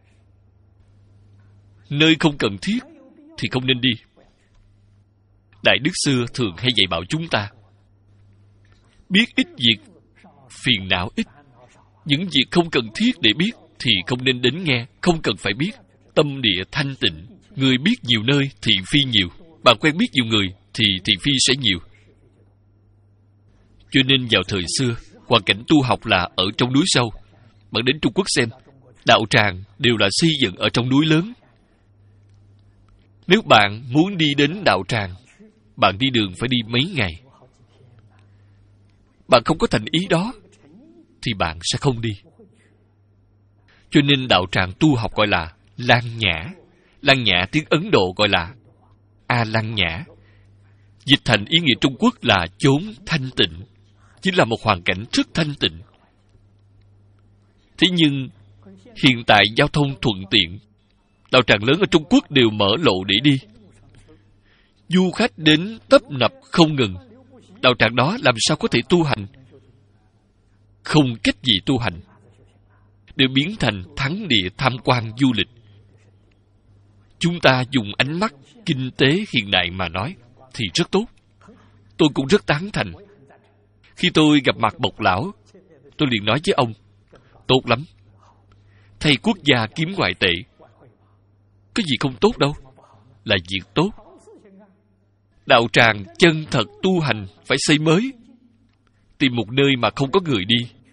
Nơi không cần thiết thì không nên đi. Đại Đức xưa thường hay dạy bảo chúng ta, biết ít việc, phiền não ít. Những việc không cần thiết để biết thì không nên đến nghe, không cần phải biết. Tâm địa thanh tịnh, người biết nhiều nơi, thị phi nhiều. Bạn quen biết nhiều người thì thị phi sẽ nhiều. Cho nên vào thời xưa, hoàn cảnh tu học là ở trong núi sâu. Bạn đến Trung Quốc xem, đạo tràng đều là xây dựng ở trong núi lớn. Nếu bạn muốn đi đến đạo tràng, bạn đi đường phải đi mấy ngày. Bạn không có thành ý đó thì bạn sẽ không đi. Cho nên đạo tràng tu học gọi là Lan Nhã. Lan Nhã tiếng Ấn Độ gọi là A Lan Nhã. Dịch thành ý nghĩa Trung Quốc là chốn thanh tịnh, chính là một hoàn cảnh rất thanh tịnh. Thế nhưng hiện tại giao thông thuận tiện, đạo tràng lớn ở Trung Quốc đều mở lộ để đi. Du khách đến tấp nập không ngừng. Đạo tràng đó làm sao có thể tu hành? Không cách gì tu hành, đều biến thành thắng địa tham quan du lịch. Chúng ta dùng ánh mắt kinh tế hiện đại mà nói thì rất tốt. Tôi cũng rất tán thành. Khi tôi gặp mặt Bộc Lão, tôi liền nói với ông, tốt lắm, thầy quốc gia kiếm ngoại tệ, có gì không tốt đâu, là việc tốt. Đạo tràng chân thật tu hành phải xây mới, tìm một nơi mà không có người đi.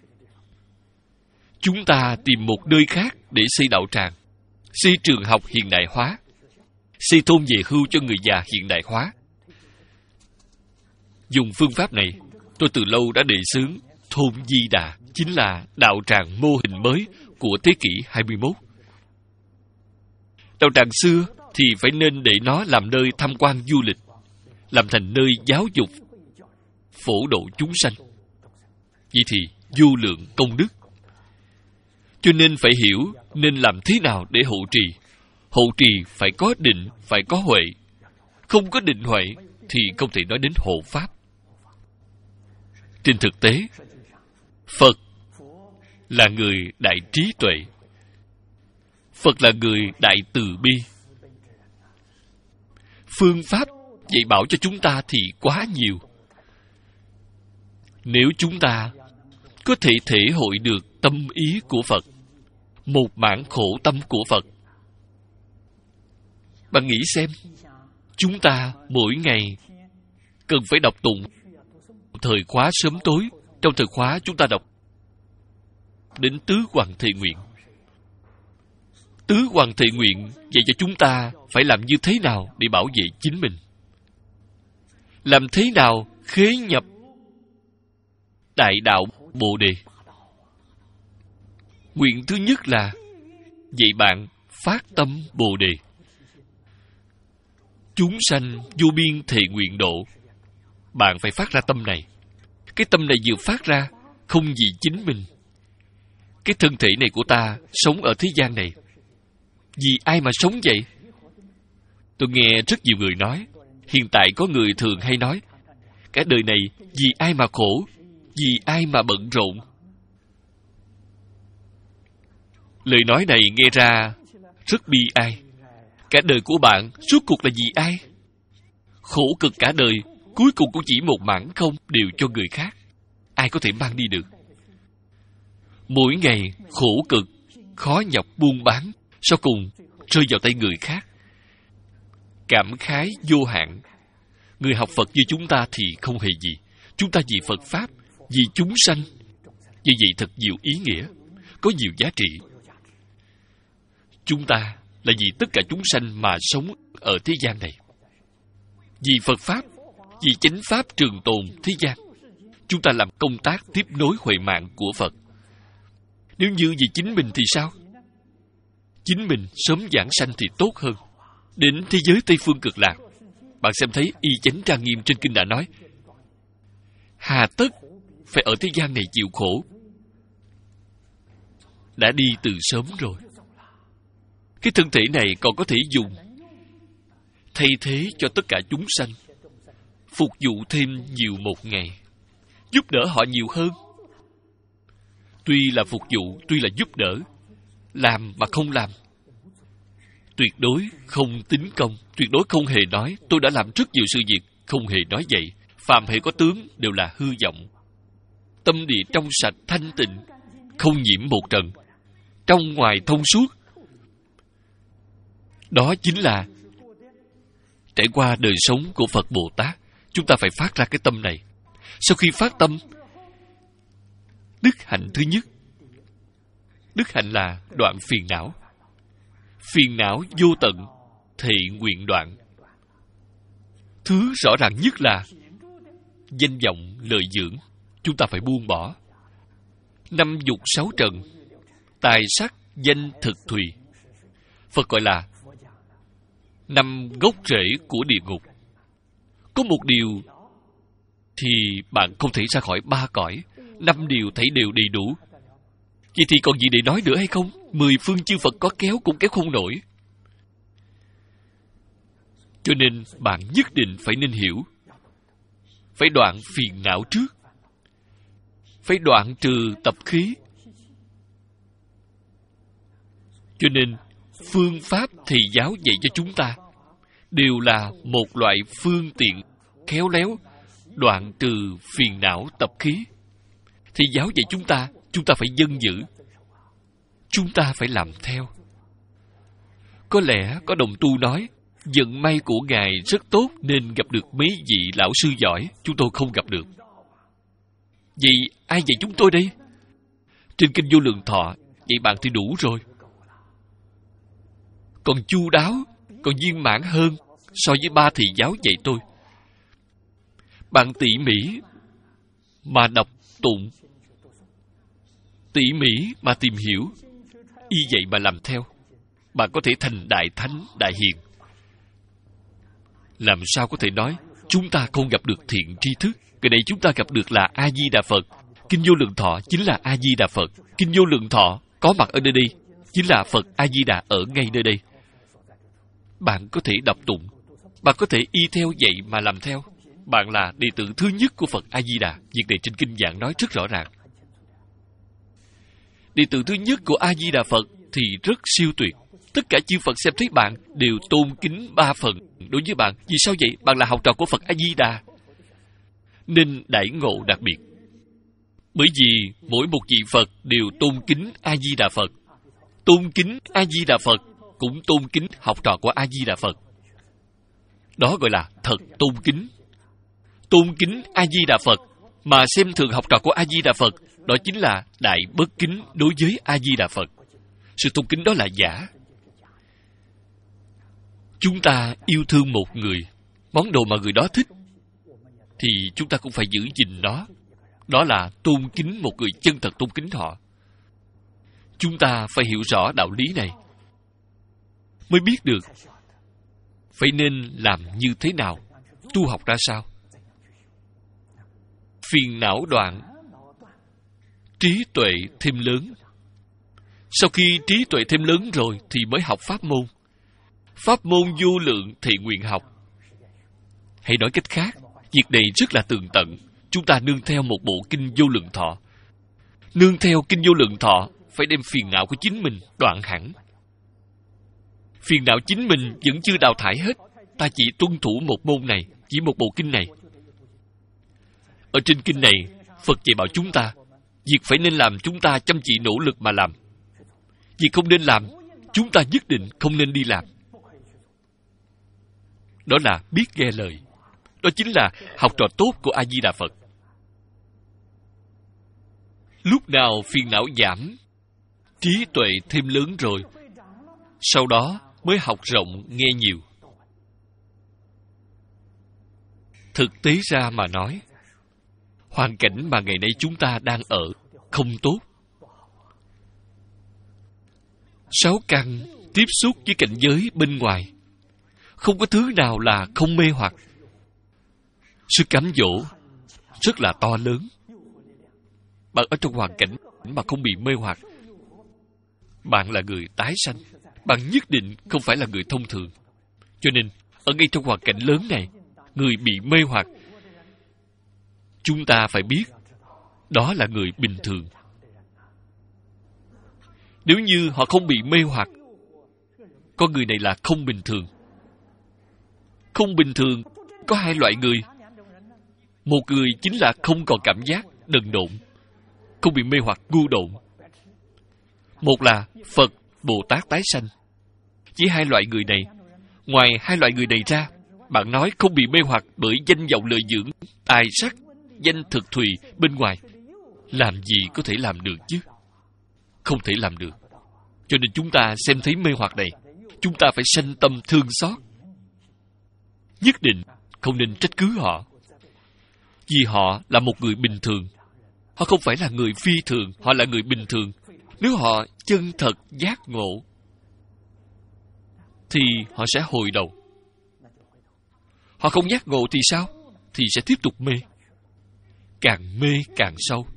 Chúng ta tìm một nơi khác để xây đạo tràng, xây trường học hiện đại hóa, xây thôn về hưu cho người già hiện đại hóa. Dùng phương pháp này, tôi từ lâu đã đề xướng thôn Di Đà chính là đạo tràng mô hình mới của thế kỷ hai mươi mốt. Đạo tràng xưa thì phải nên để nó làm nơi tham quan du lịch, làm thành nơi giáo dục, phổ độ chúng sanh. Vậy thì vô lượng công đức. Cho nên phải hiểu nên làm thế nào để hộ trì. Hộ trì phải có định, phải có huệ. Không có định huệ thì không thể nói đến hộ pháp. Trên thực tế, Phật là người đại trí tuệ. Phật là người đại từ bi. Phương pháp dạy bảo cho chúng ta thì quá nhiều. Nếu chúng ta có thể thể hội được tâm ý của Phật, một mảng khổ tâm của Phật, bạn nghĩ xem, chúng ta mỗi ngày cần phải đọc tụng thời khóa sớm tối. Trong thời khóa chúng ta đọc đến tứ hoàng thệ nguyện. Tứ hoàng thệ nguyện dạy cho chúng ta phải làm như thế nào để bảo vệ chính mình, làm thế nào khế nhập đại đạo Bồ Đề. Nguyện thứ nhất là dạy bạn phát tâm Bồ Đề. Chúng sanh vô biên thệ nguyện độ. Bạn phải phát ra tâm này. Cái tâm này vừa phát ra, không vì chính mình. Cái thân thể này của ta sống ở thế gian này, vì ai mà sống vậy? Tôi nghe rất nhiều người nói, hiện tại có người thường hay nói, cả đời này vì ai mà khổ, vì ai mà bận rộn. Lời nói này nghe ra rất bi ai. Cả đời của bạn suốt cuộc là vì ai? Khổ cực cả đời, cuối cùng cũng chỉ một mảng không đều cho người khác. Ai có thể mang đi được? Mỗi ngày khổ cực, khó nhọc buôn bán, sau cùng rơi vào tay người khác. Cảm khái vô hạn. Người học Phật như chúng ta thì không hề gì. Chúng ta vì Phật Pháp, vì chúng sanh. Như vậy thật nhiều ý nghĩa, có nhiều giá trị. Chúng ta là vì tất cả chúng sanh mà sống ở thế gian này. Vì Phật Pháp, vì chánh Pháp trường tồn thế gian. Chúng ta làm công tác tiếp nối huệ mạng của Phật. Nếu như vì chính mình thì sao? Chính mình sớm giảng sanh thì tốt hơn. Đến thế giới Tây Phương Cực Lạc, bạn xem thấy Y Chánh Trang Nghiêm trên kinh đã nói, hà tất phải ở thế gian này chịu khổ. Đã đi từ sớm rồi. Cái thân thể này còn có thể dùng thay thế cho tất cả chúng sanh, phục vụ thêm nhiều một ngày, giúp đỡ họ nhiều hơn. Tuy là phục vụ, tuy là giúp đỡ, làm mà không làm, tuyệt đối không tính công, tuyệt đối không hề nói tôi đã làm rất nhiều sự việc, không hề nói vậy. Phàm hệ có tướng đều là hư vọng. Tâm địa trong sạch thanh tịnh, không nhiễm một trần, trong ngoài thông suốt. Đó chính là trải qua đời sống của Phật Bồ Tát. Chúng ta phải phát ra cái tâm này. Sau khi phát tâm, đức hạnh thứ nhất, đức hạnh là đoạn phiền não. Phiền não vô tận, thệ nguyện đoạn. Thứ rõ ràng nhất là danh vọng lợi dưỡng, chúng ta phải buông bỏ. Năm dục sáu trần, tài sắc danh thực thùy, Phật gọi là năm gốc rễ của địa ngục. Có một điều thì bạn không thể ra khỏi ba cõi. Năm điều thấy đều đầy đủ. Vậy thì còn gì để nói nữa hay không? Mười phương chư Phật có kéo cũng kéo không nổi. Cho nên bạn nhất định phải nên hiểu, phải đoạn phiền não trước, phải đoạn trừ tập khí. Cho nên phương pháp thầy giáo dạy cho chúng ta đều là một loại phương tiện khéo léo đoạn trừ phiền não tập khí. Thầy giáo dạy chúng ta, chúng ta phải dân giữ, chúng ta phải làm theo. Có lẽ có đồng tu nói, vận may của Ngài rất tốt nên gặp được mấy vị lão sư giỏi, chúng tôi không gặp được. Vậy ai dạy chúng tôi đây? Trên kinh Vô Lượng Thọ dạy bạn thì đủ rồi. Còn chu đáo, còn viên mãn hơn so với ba thầy giáo dạy tôi. Bạn tỉ mỉ mà đọc tụng, tỉ mỉ mà tìm hiểu, y vậy mà làm theo, bạn có thể thành đại thánh, đại hiền. Làm sao có thể nói chúng ta không gặp được thiện tri thức? Cái này chúng ta gặp được là A-di-đà Phật. Kinh Vô Lượng Thọ chính là A-di-đà Phật. Kinh Vô Lượng Thọ có mặt ở nơi đây chính là Phật A-di-đà ở ngay nơi đây. Bạn có thể đọc tụng, bạn có thể y theo vậy mà làm theo. Bạn là đệ tử thứ nhất của Phật A-di-đà. Việc này trên kinh giảng nói rất rõ ràng. Đệ tử thứ nhất của A-di-đà Phật thì rất siêu tuyệt. Tất cả chư Phật xem thấy bạn đều tôn kính ba phần đối với bạn. Vì sao vậy? Bạn là học trò của Phật A-di-đà, nên đãi ngộ đặc biệt. Bởi vì mỗi một vị Phật đều tôn kính A-di-đà Phật. Tôn kính A-di-đà Phật cũng tôn kính học trò của A-di-đà Phật. Đó gọi là thật tôn kính. Tôn kính A-di-đà Phật mà xem thường học trò của A-di-đà Phật, đó chính là đại bất kính đối với A-di-đà Phật. Sự tôn kính đó là giả. Chúng ta yêu thương một người, món đồ mà người đó thích, thì chúng ta cũng phải giữ gìn nó. Đó là tôn kính một người, chân thật tôn kính họ. Chúng ta phải hiểu rõ đạo lý này, mới biết được phải nên làm như thế nào, tu học ra sao. Phiền não đoạn, trí tuệ thêm lớn. Sau khi trí tuệ thêm lớn rồi thì mới học pháp môn. Pháp môn vô lượng thì nguyện học. Hay nói cách khác, việc này rất là tường tận. Chúng ta nương theo một bộ kinh Vô Lượng Thọ. Nương theo kinh Vô Lượng Thọ, phải đem phiền não của chính mình đoạn hẳn. Phiền não chính mình vẫn chưa đào thải hết. Ta chỉ tuân thủ một môn này, chỉ một bộ kinh này. Ở trên kinh này, Phật dạy bảo chúng ta, việc phải nên làm chúng ta chăm chỉ nỗ lực mà làm. Việc không nên làm, chúng ta nhất định không nên đi làm. Đó là biết nghe lời. Đó chính là học trò tốt của A-di-đà Phật. Lúc nào phiền não giảm, trí tuệ thêm lớn rồi, sau đó mới học rộng nghe nhiều. Thực tế ra mà nói, hoàn cảnh mà ngày nay chúng ta đang ở không tốt. Sáu căn tiếp xúc với cảnh giới bên ngoài, không có thứ nào là không mê hoặc. Sức cám dỗ rất là to lớn. Bạn ở trong hoàn cảnh mà không bị mê hoặc, bạn là người tái sanh. Bạn nhất định không phải là người thông thường. Cho nên, ở ngay trong hoàn cảnh lớn này, người bị mê hoặc, chúng ta phải biết, đó là người bình thường. Nếu như họ không bị mê hoặc, con người này là không bình thường. Không bình thường có hai loại người. Một người chính là không còn cảm giác, đần độn, không bị mê hoặc, ngu độn. Một là Phật, Bồ Tát tái sanh. Chỉ hai loại người này. Ngoài hai loại người này ra, bạn nói không bị mê hoặc bởi danh vọng lợi dưỡng, tài sắc, danh thực thùy bên ngoài, làm gì có thể làm được chứ? Không thể làm được. Cho nên chúng ta xem thấy mê hoặc này, chúng ta phải sanh tâm thương xót. Nhất định không nên trách cứ họ. Vì họ là một người bình thường. Họ không phải là người phi thường, họ là người bình thường. Nếu họ chân thật giác ngộ, thì họ sẽ hồi đầu. Họ không giác ngộ thì sao? Thì sẽ tiếp tục mê. Càng mê càng sâu.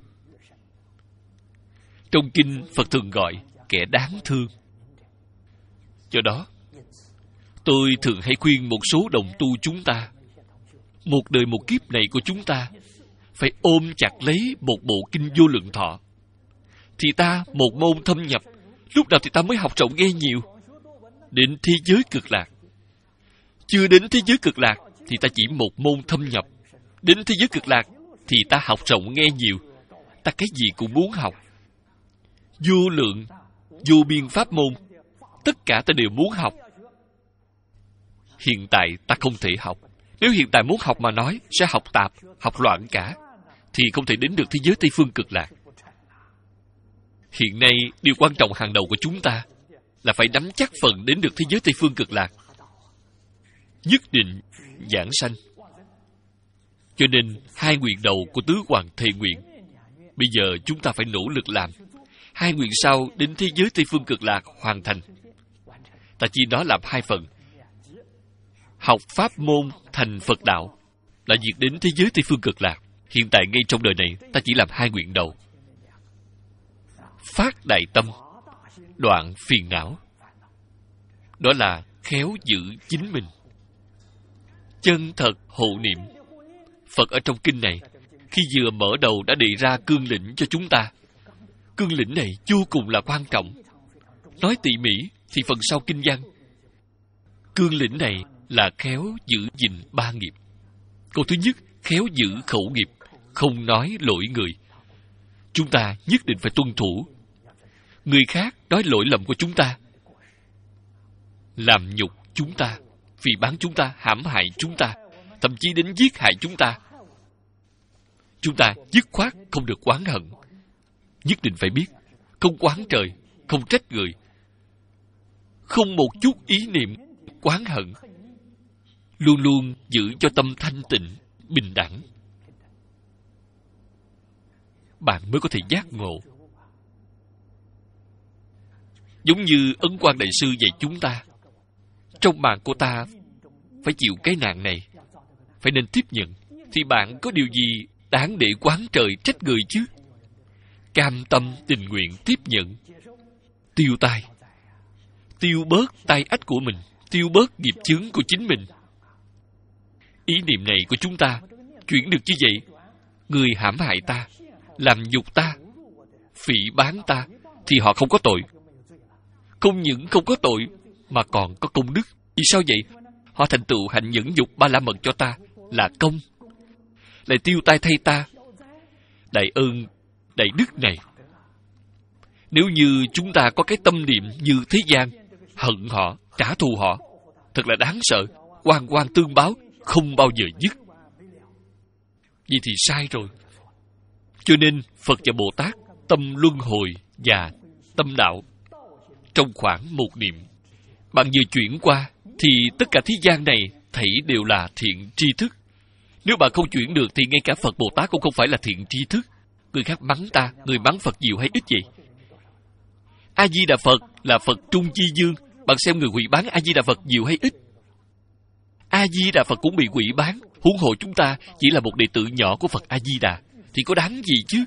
Trong kinh, Phật thường gọi kẻ đáng thương. Do đó, tôi thường hay khuyên một số đồng tu chúng ta, một đời một kiếp này của chúng ta, phải ôm chặt lấy một bộ kinh Vô Lượng Thọ. Thì ta một môn thâm nhập, lúc nào thì ta mới học rộng nghe nhiều. Đến thế giới cực lạc. Chưa đến thế giới cực lạc, thì ta chỉ một môn thâm nhập. Đến thế giới cực lạc, thì ta học rộng nghe nhiều. Ta cái gì cũng muốn học. Vô lượng, vô biên pháp môn, tất cả ta đều muốn học. Hiện tại ta không thể học. Nếu hiện tại muốn học mà nói, sẽ học tạp, học loạn cả, thì không thể đến được thế giới Tây Phương Cực Lạc. Hiện nay, điều quan trọng hàng đầu của chúng ta là phải nắm chắc phần đến được thế giới Tây Phương Cực Lạc. Nhất định giảng sanh. Cho nên, hai nguyện đầu của Tứ Hoàng thề nguyện, bây giờ chúng ta phải nỗ lực làm. Hai nguyện sau đến thế giới Tây Phương Cực Lạc hoàn thành. Ta chia nó làm hai phần. Học pháp môn thành Phật đạo là việc đến thế giới Tây Phương Cực Lạc. Hiện tại ngay trong đời này, ta chỉ làm hai nguyện đầu. Phát đại tâm, đoạn phiền não. Đó là khéo giữ chính mình. Chân thật hộ niệm. Phật ở trong kinh này, khi vừa mở đầu đã đề ra cương lĩnh cho chúng ta. Cương lĩnh này vô cùng là quan trọng. Nói tỉ mỉ thì phần sau kinh văn. Cương lĩnh này là khéo giữ gìn ba nghiệp. Câu thứ nhất, khéo giữ khẩu nghiệp, không nói lỗi người. Chúng ta nhất định phải tuân thủ. Người khác nói lỗi lầm của chúng ta, làm nhục chúng ta, phỉ báng chúng ta, hãm hại chúng ta, thậm chí đến giết hại chúng ta. Chúng ta dứt khoát không được oán hận. Nhất định phải biết, không oán trời, không trách người, không một chút ý niệm oán hận. Luôn luôn giữ cho tâm thanh tịnh, bình đẳng. Bạn mới có thể giác ngộ. Giống như Ấn Quang Đại Sư dạy chúng ta, trong mạng của ta phải chịu cái nạn này, phải nên tiếp nhận. Thì bạn có điều gì đáng để oán trời trách người chứ? Cam tâm tình nguyện tiếp nhận, tiêu tai, tiêu bớt tai ách của mình, tiêu bớt nghiệp chướng của chính mình. Ý niệm này của chúng ta chuyển được như vậy, người hãm hại ta, làm nhục ta, phỉ báng ta, thì họ không có tội. Không những không có tội, mà còn có công đức. Vì sao vậy? Họ thành tựu hạnh nhẫn nhục ba la mật cho ta, là công. Lại tiêu tai thay ta, đại ơn, đại đức này. Nếu như chúng ta có cái tâm niệm như thế gian, hận họ, trả thù họ, thật là đáng sợ. Oan oan tương báo, không bao giờ dứt. Vậy thì sai rồi. Cho nên Phật và Bồ Tát tâm luân hồi và tâm đạo trong khoảng một niệm. Bạn vừa chuyển qua thì tất cả thế gian này thảy đều là thiện tri thức. Nếu bạn không chuyển được thì ngay cả Phật Bồ Tát cũng không phải là thiện tri thức. Người khác mắng ta, người mắng Phật nhiều hay ít vậy? A-di-đà Phật là Phật trung chi dương. Bạn xem người hủy bán A-di-đà Phật nhiều hay ít? A-di-đà Phật cũng bị hủy bán. Huống hồ chúng ta chỉ là một đệ tử nhỏ của Phật A-di-đà, thì có đáng gì chứ?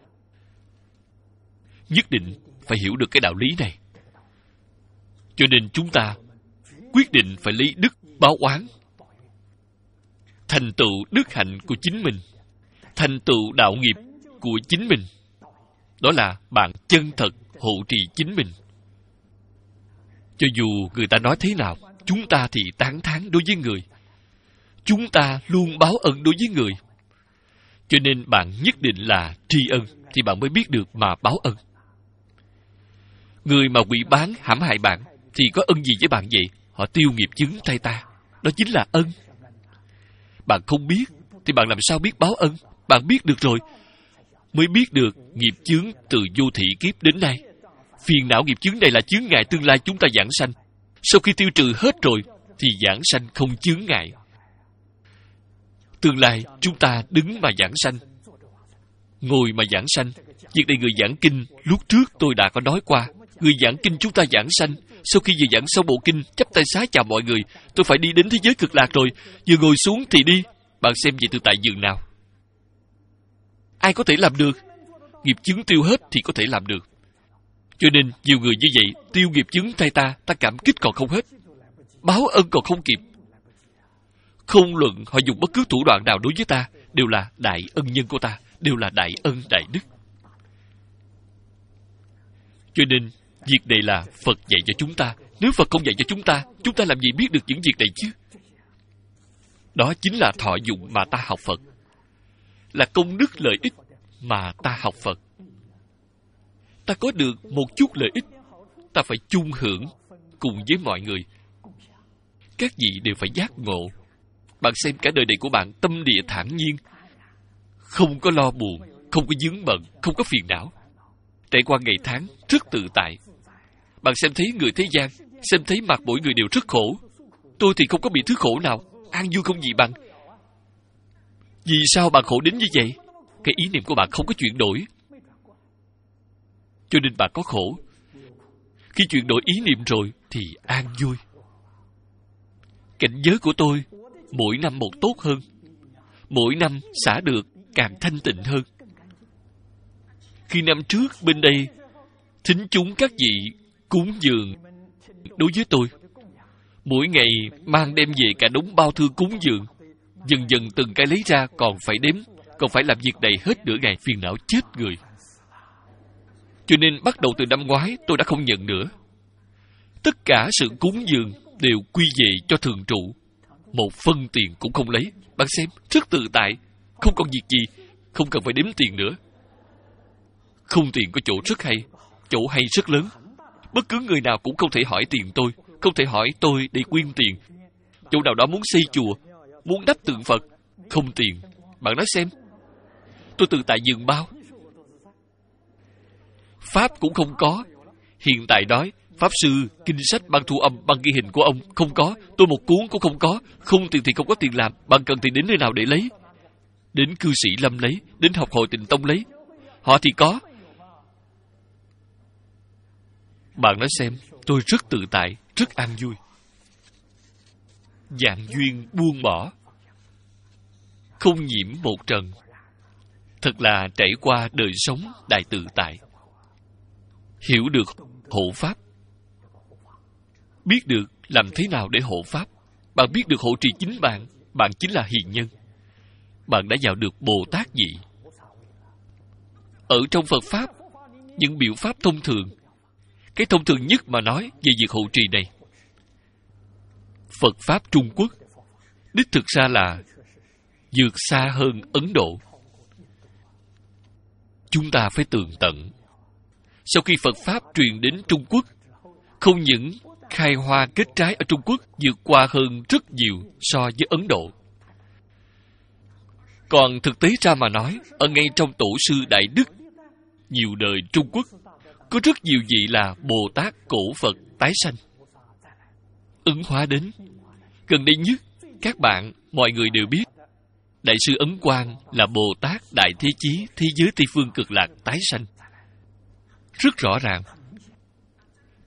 Nhất định phải hiểu được cái đạo lý này. Cho nên chúng ta quyết định phải lấy đức báo oán, thành tựu đức hạnh của chính mình, thành tựu đạo nghiệp của chính mình. Đó là bạn chân thật hộ trì chính mình. Cho dù người ta nói thế nào, chúng ta thì tán thán đối với người. Chúng ta luôn báo ân đối với người. Cho nên bạn nhất định là tri ân, thì bạn mới biết được mà báo ân. Người mà quỷ bán hãm hại bạn thì có ân gì với bạn vậy? Họ tiêu nghiệp chướng tay ta. Đó chính là ân. Bạn không biết thì bạn làm sao biết báo ân? Bạn biết được rồi mới biết được nghiệp chướng từ vô thị kiếp đến nay. Phiền não nghiệp chướng này là chướng ngại tương lai chúng ta giảng sanh. Sau khi tiêu trừ hết rồi thì giảng sanh không chướng ngại. Tương lai chúng ta đứng mà giảng sanh, ngồi mà giảng sanh. Việc này người giảng kinh lúc trước tôi đã có nói qua. Người giảng kinh chúng ta giảng sanh. Sau khi vừa giảng xong bộ kinh, chắp tay xá chào mọi người, tôi phải đi đến thế giới cực lạc rồi. Vừa ngồi xuống thì đi. Bạn xem vậy từ tại giường nào? Ai có thể làm được? Nghiệp chướng tiêu hết thì có thể làm được. Cho nên nhiều người như vậy, tiêu nghiệp chướng thay ta, ta cảm kích còn không hết, báo ân còn không kịp. Không luận họ dùng bất cứ thủ đoạn nào đối với ta, đều là đại ân nhân của ta, đều là đại ân đại đức. Cho nên việc này là Phật dạy cho chúng ta. Nếu Phật không dạy cho chúng ta, chúng ta làm gì biết được những việc này chứ? Đó chính là thọ dụng mà ta học Phật, là công đức lợi ích mà ta học Phật. Ta có được một chút lợi ích, ta phải chung hưởng cùng với mọi người. Các vị đều phải giác ngộ. Bạn xem cả đời này của bạn tâm địa thản nhiên, không có lo buồn, không có vướng bận, không có phiền não, trải qua ngày tháng rất tự tại. Bạn xem thấy người thế gian, xem thấy mặt mỗi người đều rất khổ. Tôi thì không có bị thứ khổ nào, an vui không gì bằng. Vì sao bạn khổ đến như vậy? Cái ý niệm của bạn không có chuyển đổi, cho nên bạn có khổ. Khi chuyển đổi ý niệm rồi thì an vui. Cảnh giới của tôi mỗi năm một tốt hơn, mỗi năm xả được càng thanh tịnh hơn. Khi năm trước bên đây thính chúng các vị cúng dường đối với tôi, mỗi ngày mang đem về cả đống bao thư cúng dường, dần dần từng cái lấy ra còn phải đếm, còn phải làm việc này hết nửa ngày, phiền não chết người. Cho nên bắt đầu từ năm ngoái tôi đã không nhận nữa. Tất cả sự cúng dường đều quy về cho thường trụ, một phân tiền cũng không lấy. Bạn xem, rất tự tại, không còn việc gì, không cần phải đếm tiền nữa. Không tiền có chỗ rất hay, chỗ hay rất lớn. Bất cứ người nào cũng không thể hỏi tiền tôi, không thể hỏi tôi để quyên tiền. Chỗ nào đó muốn xây chùa, muốn đắp tượng Phật, không tiền. Bạn nói xem, tôi tự tại giường bao. Pháp cũng không có. Hiện tại nói, Pháp sư, kinh sách, băng thu âm, băng ghi hình của ông không có, tôi một cuốn cũng không có. Không tiền thì không có tiền làm, bạn cần thì đến nơi nào để lấy? Đến cư sĩ Lâm lấy, đến học hội Tịnh Tông lấy. Họ thì có. Bạn nói xem, tôi rất tự tại, rất an vui. Dạng duyên buông bỏ, không nhiễm một trần. Thật là trải qua đời sống đại tự tại. Hiểu được hộ pháp, biết được làm thế nào để hộ pháp. Bạn biết được hộ trì chính bạn, bạn chính là hiền nhân. Bạn đã vào được Bồ Tát vị. Ở trong Phật Pháp, những biểu pháp thông thường, cái thông thường nhất mà nói về việc hộ trì này, Phật Pháp Trung Quốc đích thực ra là vượt xa hơn Ấn Độ. Chúng ta phải tường tận. Sau khi Phật Pháp truyền đến Trung Quốc, không những khai hoa kết trái ở Trung Quốc vượt qua hơn rất nhiều so với Ấn Độ. Còn thực tế ra mà nói, ở ngay trong tổ sư Đại Đức nhiều đời Trung Quốc, có rất nhiều vị là Bồ Tát cổ Phật tái sanh, ứng hóa đến. Gần đây nhất, các bạn, mọi người đều biết, Đại sư Ấn Quang là Bồ Tát Đại Thế Chí thế giới Tây Phương Cực Lạc tái sanh. Rất rõ ràng.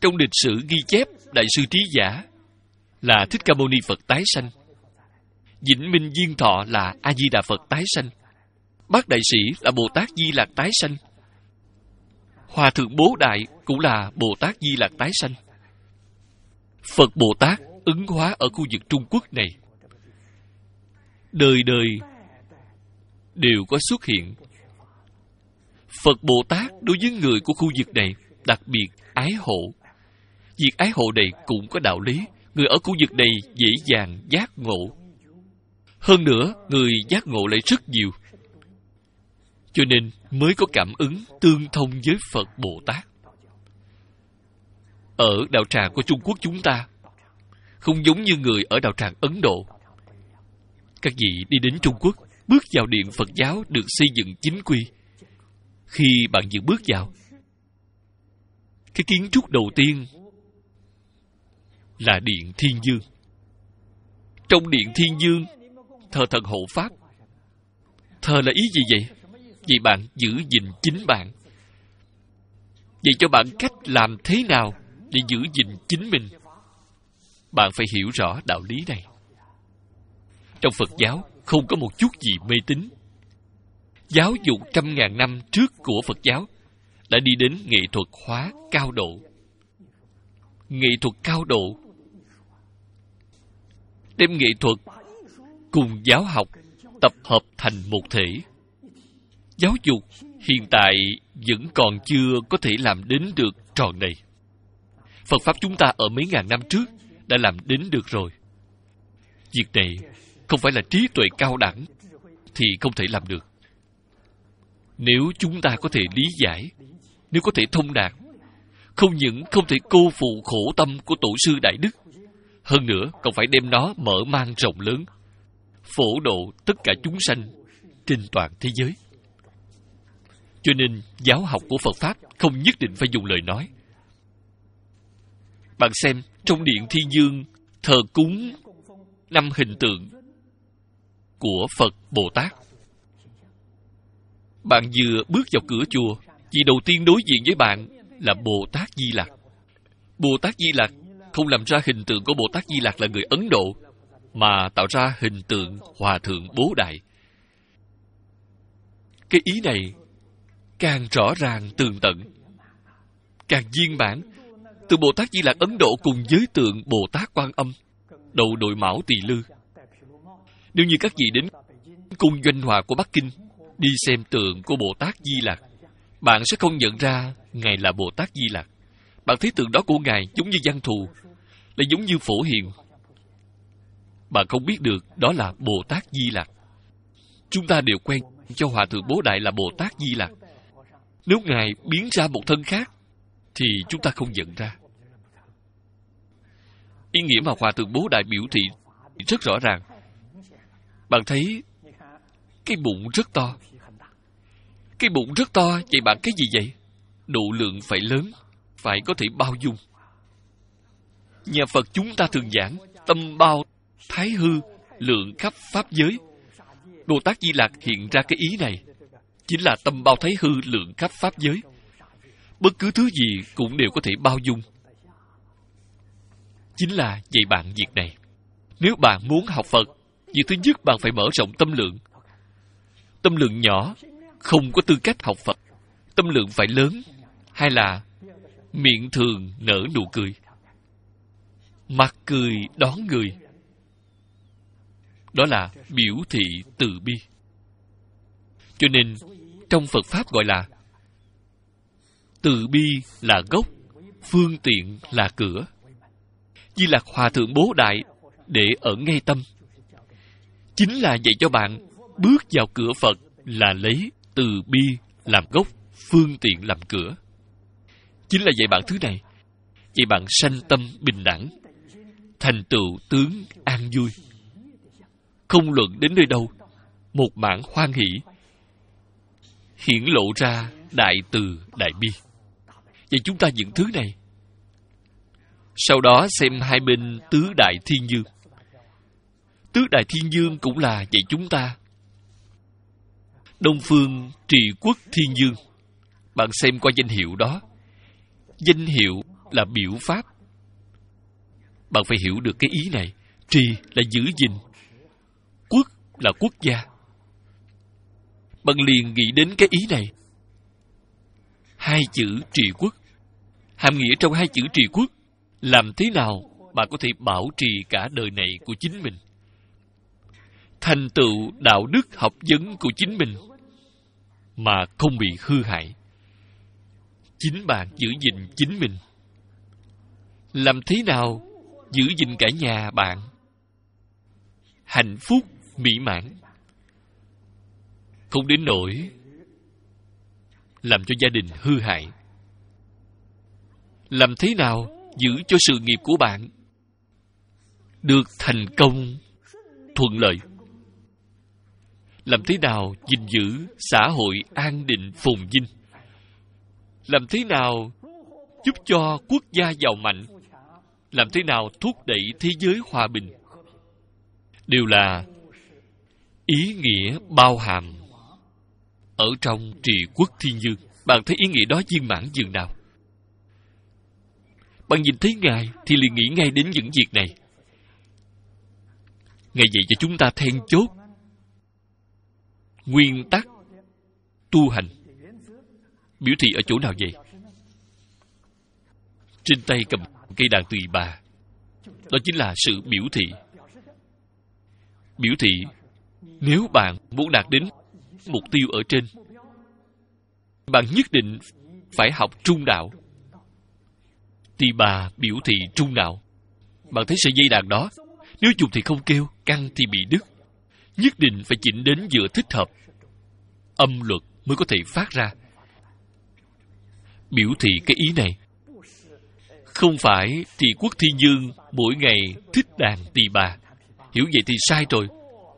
Trong lịch sử ghi chép, Đại sư Trí Giả là Thích Ca Mâu Ni Phật tái sanh. Vĩnh Minh Diên Thọ là A Di Đà Phật tái sanh. Bát Đại Sĩ là Bồ Tát Di Lạc tái sanh. Hòa Thượng Bố Đại cũng là Bồ Tát Di Lạc tái sanh. Phật Bồ Tát ứng hóa ở khu vực Trung Quốc này, đời đời đều có xuất hiện. Phật Bồ Tát đối với người của khu vực này đặc biệt ái hộ. Việc ái hộ này cũng có đạo lý. Người ở khu vực này dễ dàng giác ngộ. Hơn nữa, người giác ngộ lại rất nhiều, cho nên mới có cảm ứng tương thông với Phật Bồ Tát. Ở đạo tràng của Trung Quốc chúng ta không giống như người ở đạo tràng Ấn Độ. Các vị đi đến Trung Quốc, bước vào điện Phật giáo được xây dựng chính quy. Khi bạn vừa bước vào, cái kiến trúc đầu tiên là điện Thiên Dương. Trong điện Thiên Dương thờ thần hộ pháp. Thờ là ý gì vậy? Vậy bạn giữ gìn chính bạn. Vậy cho bạn cách làm thế nào để giữ gìn chính mình? Bạn phải hiểu rõ đạo lý này. Trong Phật giáo không có một chút gì mê tín. Giáo dục trăm ngàn năm trước của Phật giáo đã đi đến nghệ thuật hóa cao độ. Nghệ thuật cao độ đem nghệ thuật cùng giáo học tập hợp thành một thể. Giáo dục hiện tại vẫn còn chưa có thể làm đến được tròn này. Phật Pháp chúng ta ở mấy ngàn năm trước đã làm đến được rồi. Việc này không phải là trí tuệ cao đẳng thì không thể làm được. Nếu chúng ta có thể lý giải, nếu có thể thông đạt, không những không thể cô phụ khổ tâm của tổ sư Đại Đức, hơn nữa còn phải đem nó mở mang rộng lớn, phổ độ tất cả chúng sanh trên toàn thế giới. Cho nên giáo học của Phật Pháp không nhất định phải dùng lời nói. Bạn xem, trong điện Thiên Dương thờ cúng năm hình tượng của Phật Bồ Tát. Bạn vừa bước vào cửa chùa, vị đầu tiên đối diện với bạn là Bồ Tát Di Lặc. Bồ Tát Di Lặc không làm ra hình tượng của Bồ Tát Di Lặc là người Ấn Độ, mà tạo ra hình tượng Hòa Thượng Bố Đại. Cái ý này càng rõ ràng tường tận, càng viên mãn. Từ Bồ Tát Di Lặc Ấn Độ cùng với tượng Bồ Tát Quan Âm, đầu đội mão tỳ lư. Nếu như các vị đến cung Doanh Hòa của Bắc Kinh, đi xem tượng của Bồ Tát Di Lặc, bạn sẽ không nhận ra Ngài là Bồ Tát Di Lặc. Bạn thấy tượng đó của Ngài giống như Văn Thù, lại giống như Phổ Hiền. Bạn không biết được đó là Bồ Tát Di Lặc. Chúng ta đều quen cho Hòa Thượng Bố Đại là Bồ Tát Di Lặc. Nếu Ngài biến ra một thân khác, thì chúng ta không nhận ra. Ý nghĩa mà Hòa Thượng Bố Đại biểu thị rất rõ ràng. Bạn thấy cái bụng rất to. Cái bụng rất to, vậy bạn cái gì vậy? Độ lượng phải lớn, phải có thể bao dung. Nhà Phật chúng ta thường giảng tâm bao thái hư, lượng khắp pháp giới. Bồ Tát Di Lặc hiện ra cái ý này, chính là tâm bao thái hư, lượng khắp pháp giới. Bất cứ thứ gì cũng đều có thể bao dung. Chính là dạy bạn việc này. Nếu bạn muốn học Phật, việc thứ nhất bạn phải mở rộng tâm lượng. Tâm lượng nhỏ không có tư cách học Phật. Tâm lượng phải lớn, hay là miệng thường nở nụ cười, mặt cười đón người. Đó là biểu thị từ bi. Cho nên trong Phật Pháp gọi là từ bi là gốc, phương tiện là cửa. Di Lặc Hòa Thượng Bố Đại để ở ngay tâm, chính là dạy cho bạn bước vào cửa Phật là lấy từ bi làm gốc, phương tiện làm cửa. Chính là dạy bạn thứ này, dạy bạn sanh tâm bình đẳng, thành tựu tướng an vui. Không luận đến nơi đâu, một mảng hoan hỷ, hiển lộ ra đại từ đại bi. Vậy chúng ta những thứ này. Sau đó xem hai bên tứ đại thiên dương. Tứ đại thiên dương cũng là dạy chúng ta. Đông phương trì quốc thiên dương. Bạn xem qua danh hiệu đó. Danh hiệu là biểu pháp. Bạn phải hiểu được cái ý này. Trì là giữ gìn, quốc là quốc gia. Bạn liền nghĩ đến cái ý này. Hai chữ trì quốc, hàm nghĩa trong hai chữ trì quốc, làm thế nào bạn có thể bảo trì cả đời này của chính mình, thành tựu đạo đức học vấn của chính mình mà không bị hư hại. Chính bạn giữ gìn chính mình. Làm thế nào giữ gìn cả nhà bạn hạnh phúc mỹ mãn, không đến nỗi làm cho gia đình hư hại. Làm thế nào giữ cho sự nghiệp của bạn được thành công thuận lợi. Làm thế nào gìn giữ xã hội an định phồn vinh. Làm thế nào giúp cho quốc gia giàu mạnh. Làm thế nào thúc đẩy thế giới hòa bình. Đều là ý nghĩa bao hàm ở trong trì quốc thiên dương. Bạn thấy ý nghĩa đó viên mãn dường nào? Bạn nhìn thấy Ngài thì liền nghĩ ngay đến những việc này. Ngài dạy cho chúng ta then chốt nguyên tắc tu hành. Biểu thị ở chỗ nào vậy? Trên tay cầm cây đàn tỳ bà. Đó chính là sự biểu thị. Biểu thị nếu bạn muốn đạt đến mục tiêu ở trên, bạn nhất định phải học trung đạo. Tỳ bà biểu thị trung đạo. Bạn thấy sợi dây đàn đó, nếu dùng thì không kêu, căng thì bị đứt. Nhất định phải chỉnh đến vừa thích hợp, âm luật mới có thể phát ra. Biểu thị cái ý này. Không phải thì quốc thiên dương mỗi ngày thích đàn tỳ bà. Hiểu vậy thì sai rồi.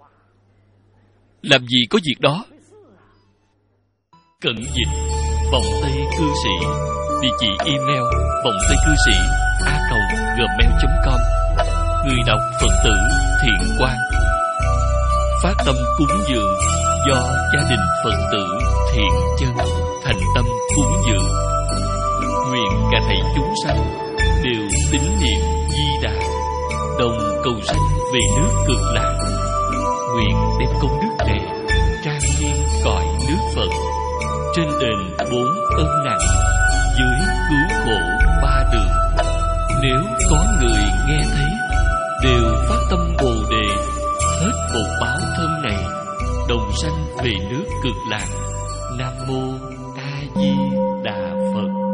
Làm gì có việc đó. Cận dịch vòng tây cư sĩ. Địa chỉ email vòng tây cư sĩ a còng gmail chấm com. Người đọc Phật tử Thiện Quang. Phát tâm cúng dường do gia đình Phật tử Thiện Chân thành tâm cúng dường. Nguyện cả thảy chúng sanh đều tín niệm Di Đà, đồng cầu sanh về nước Cực Lạc. Nguyện đem công đức này trang nghiêm cõi nước Phật, trên đền bốn ân nặng, dưới cứu khổ ba đường. Nếu có người nghe thấy, đều phát tâm Bồ Đề, hết một báo thân này, đồng sanh về nước Cực Lạc. Nam mô A Di Đà Phật.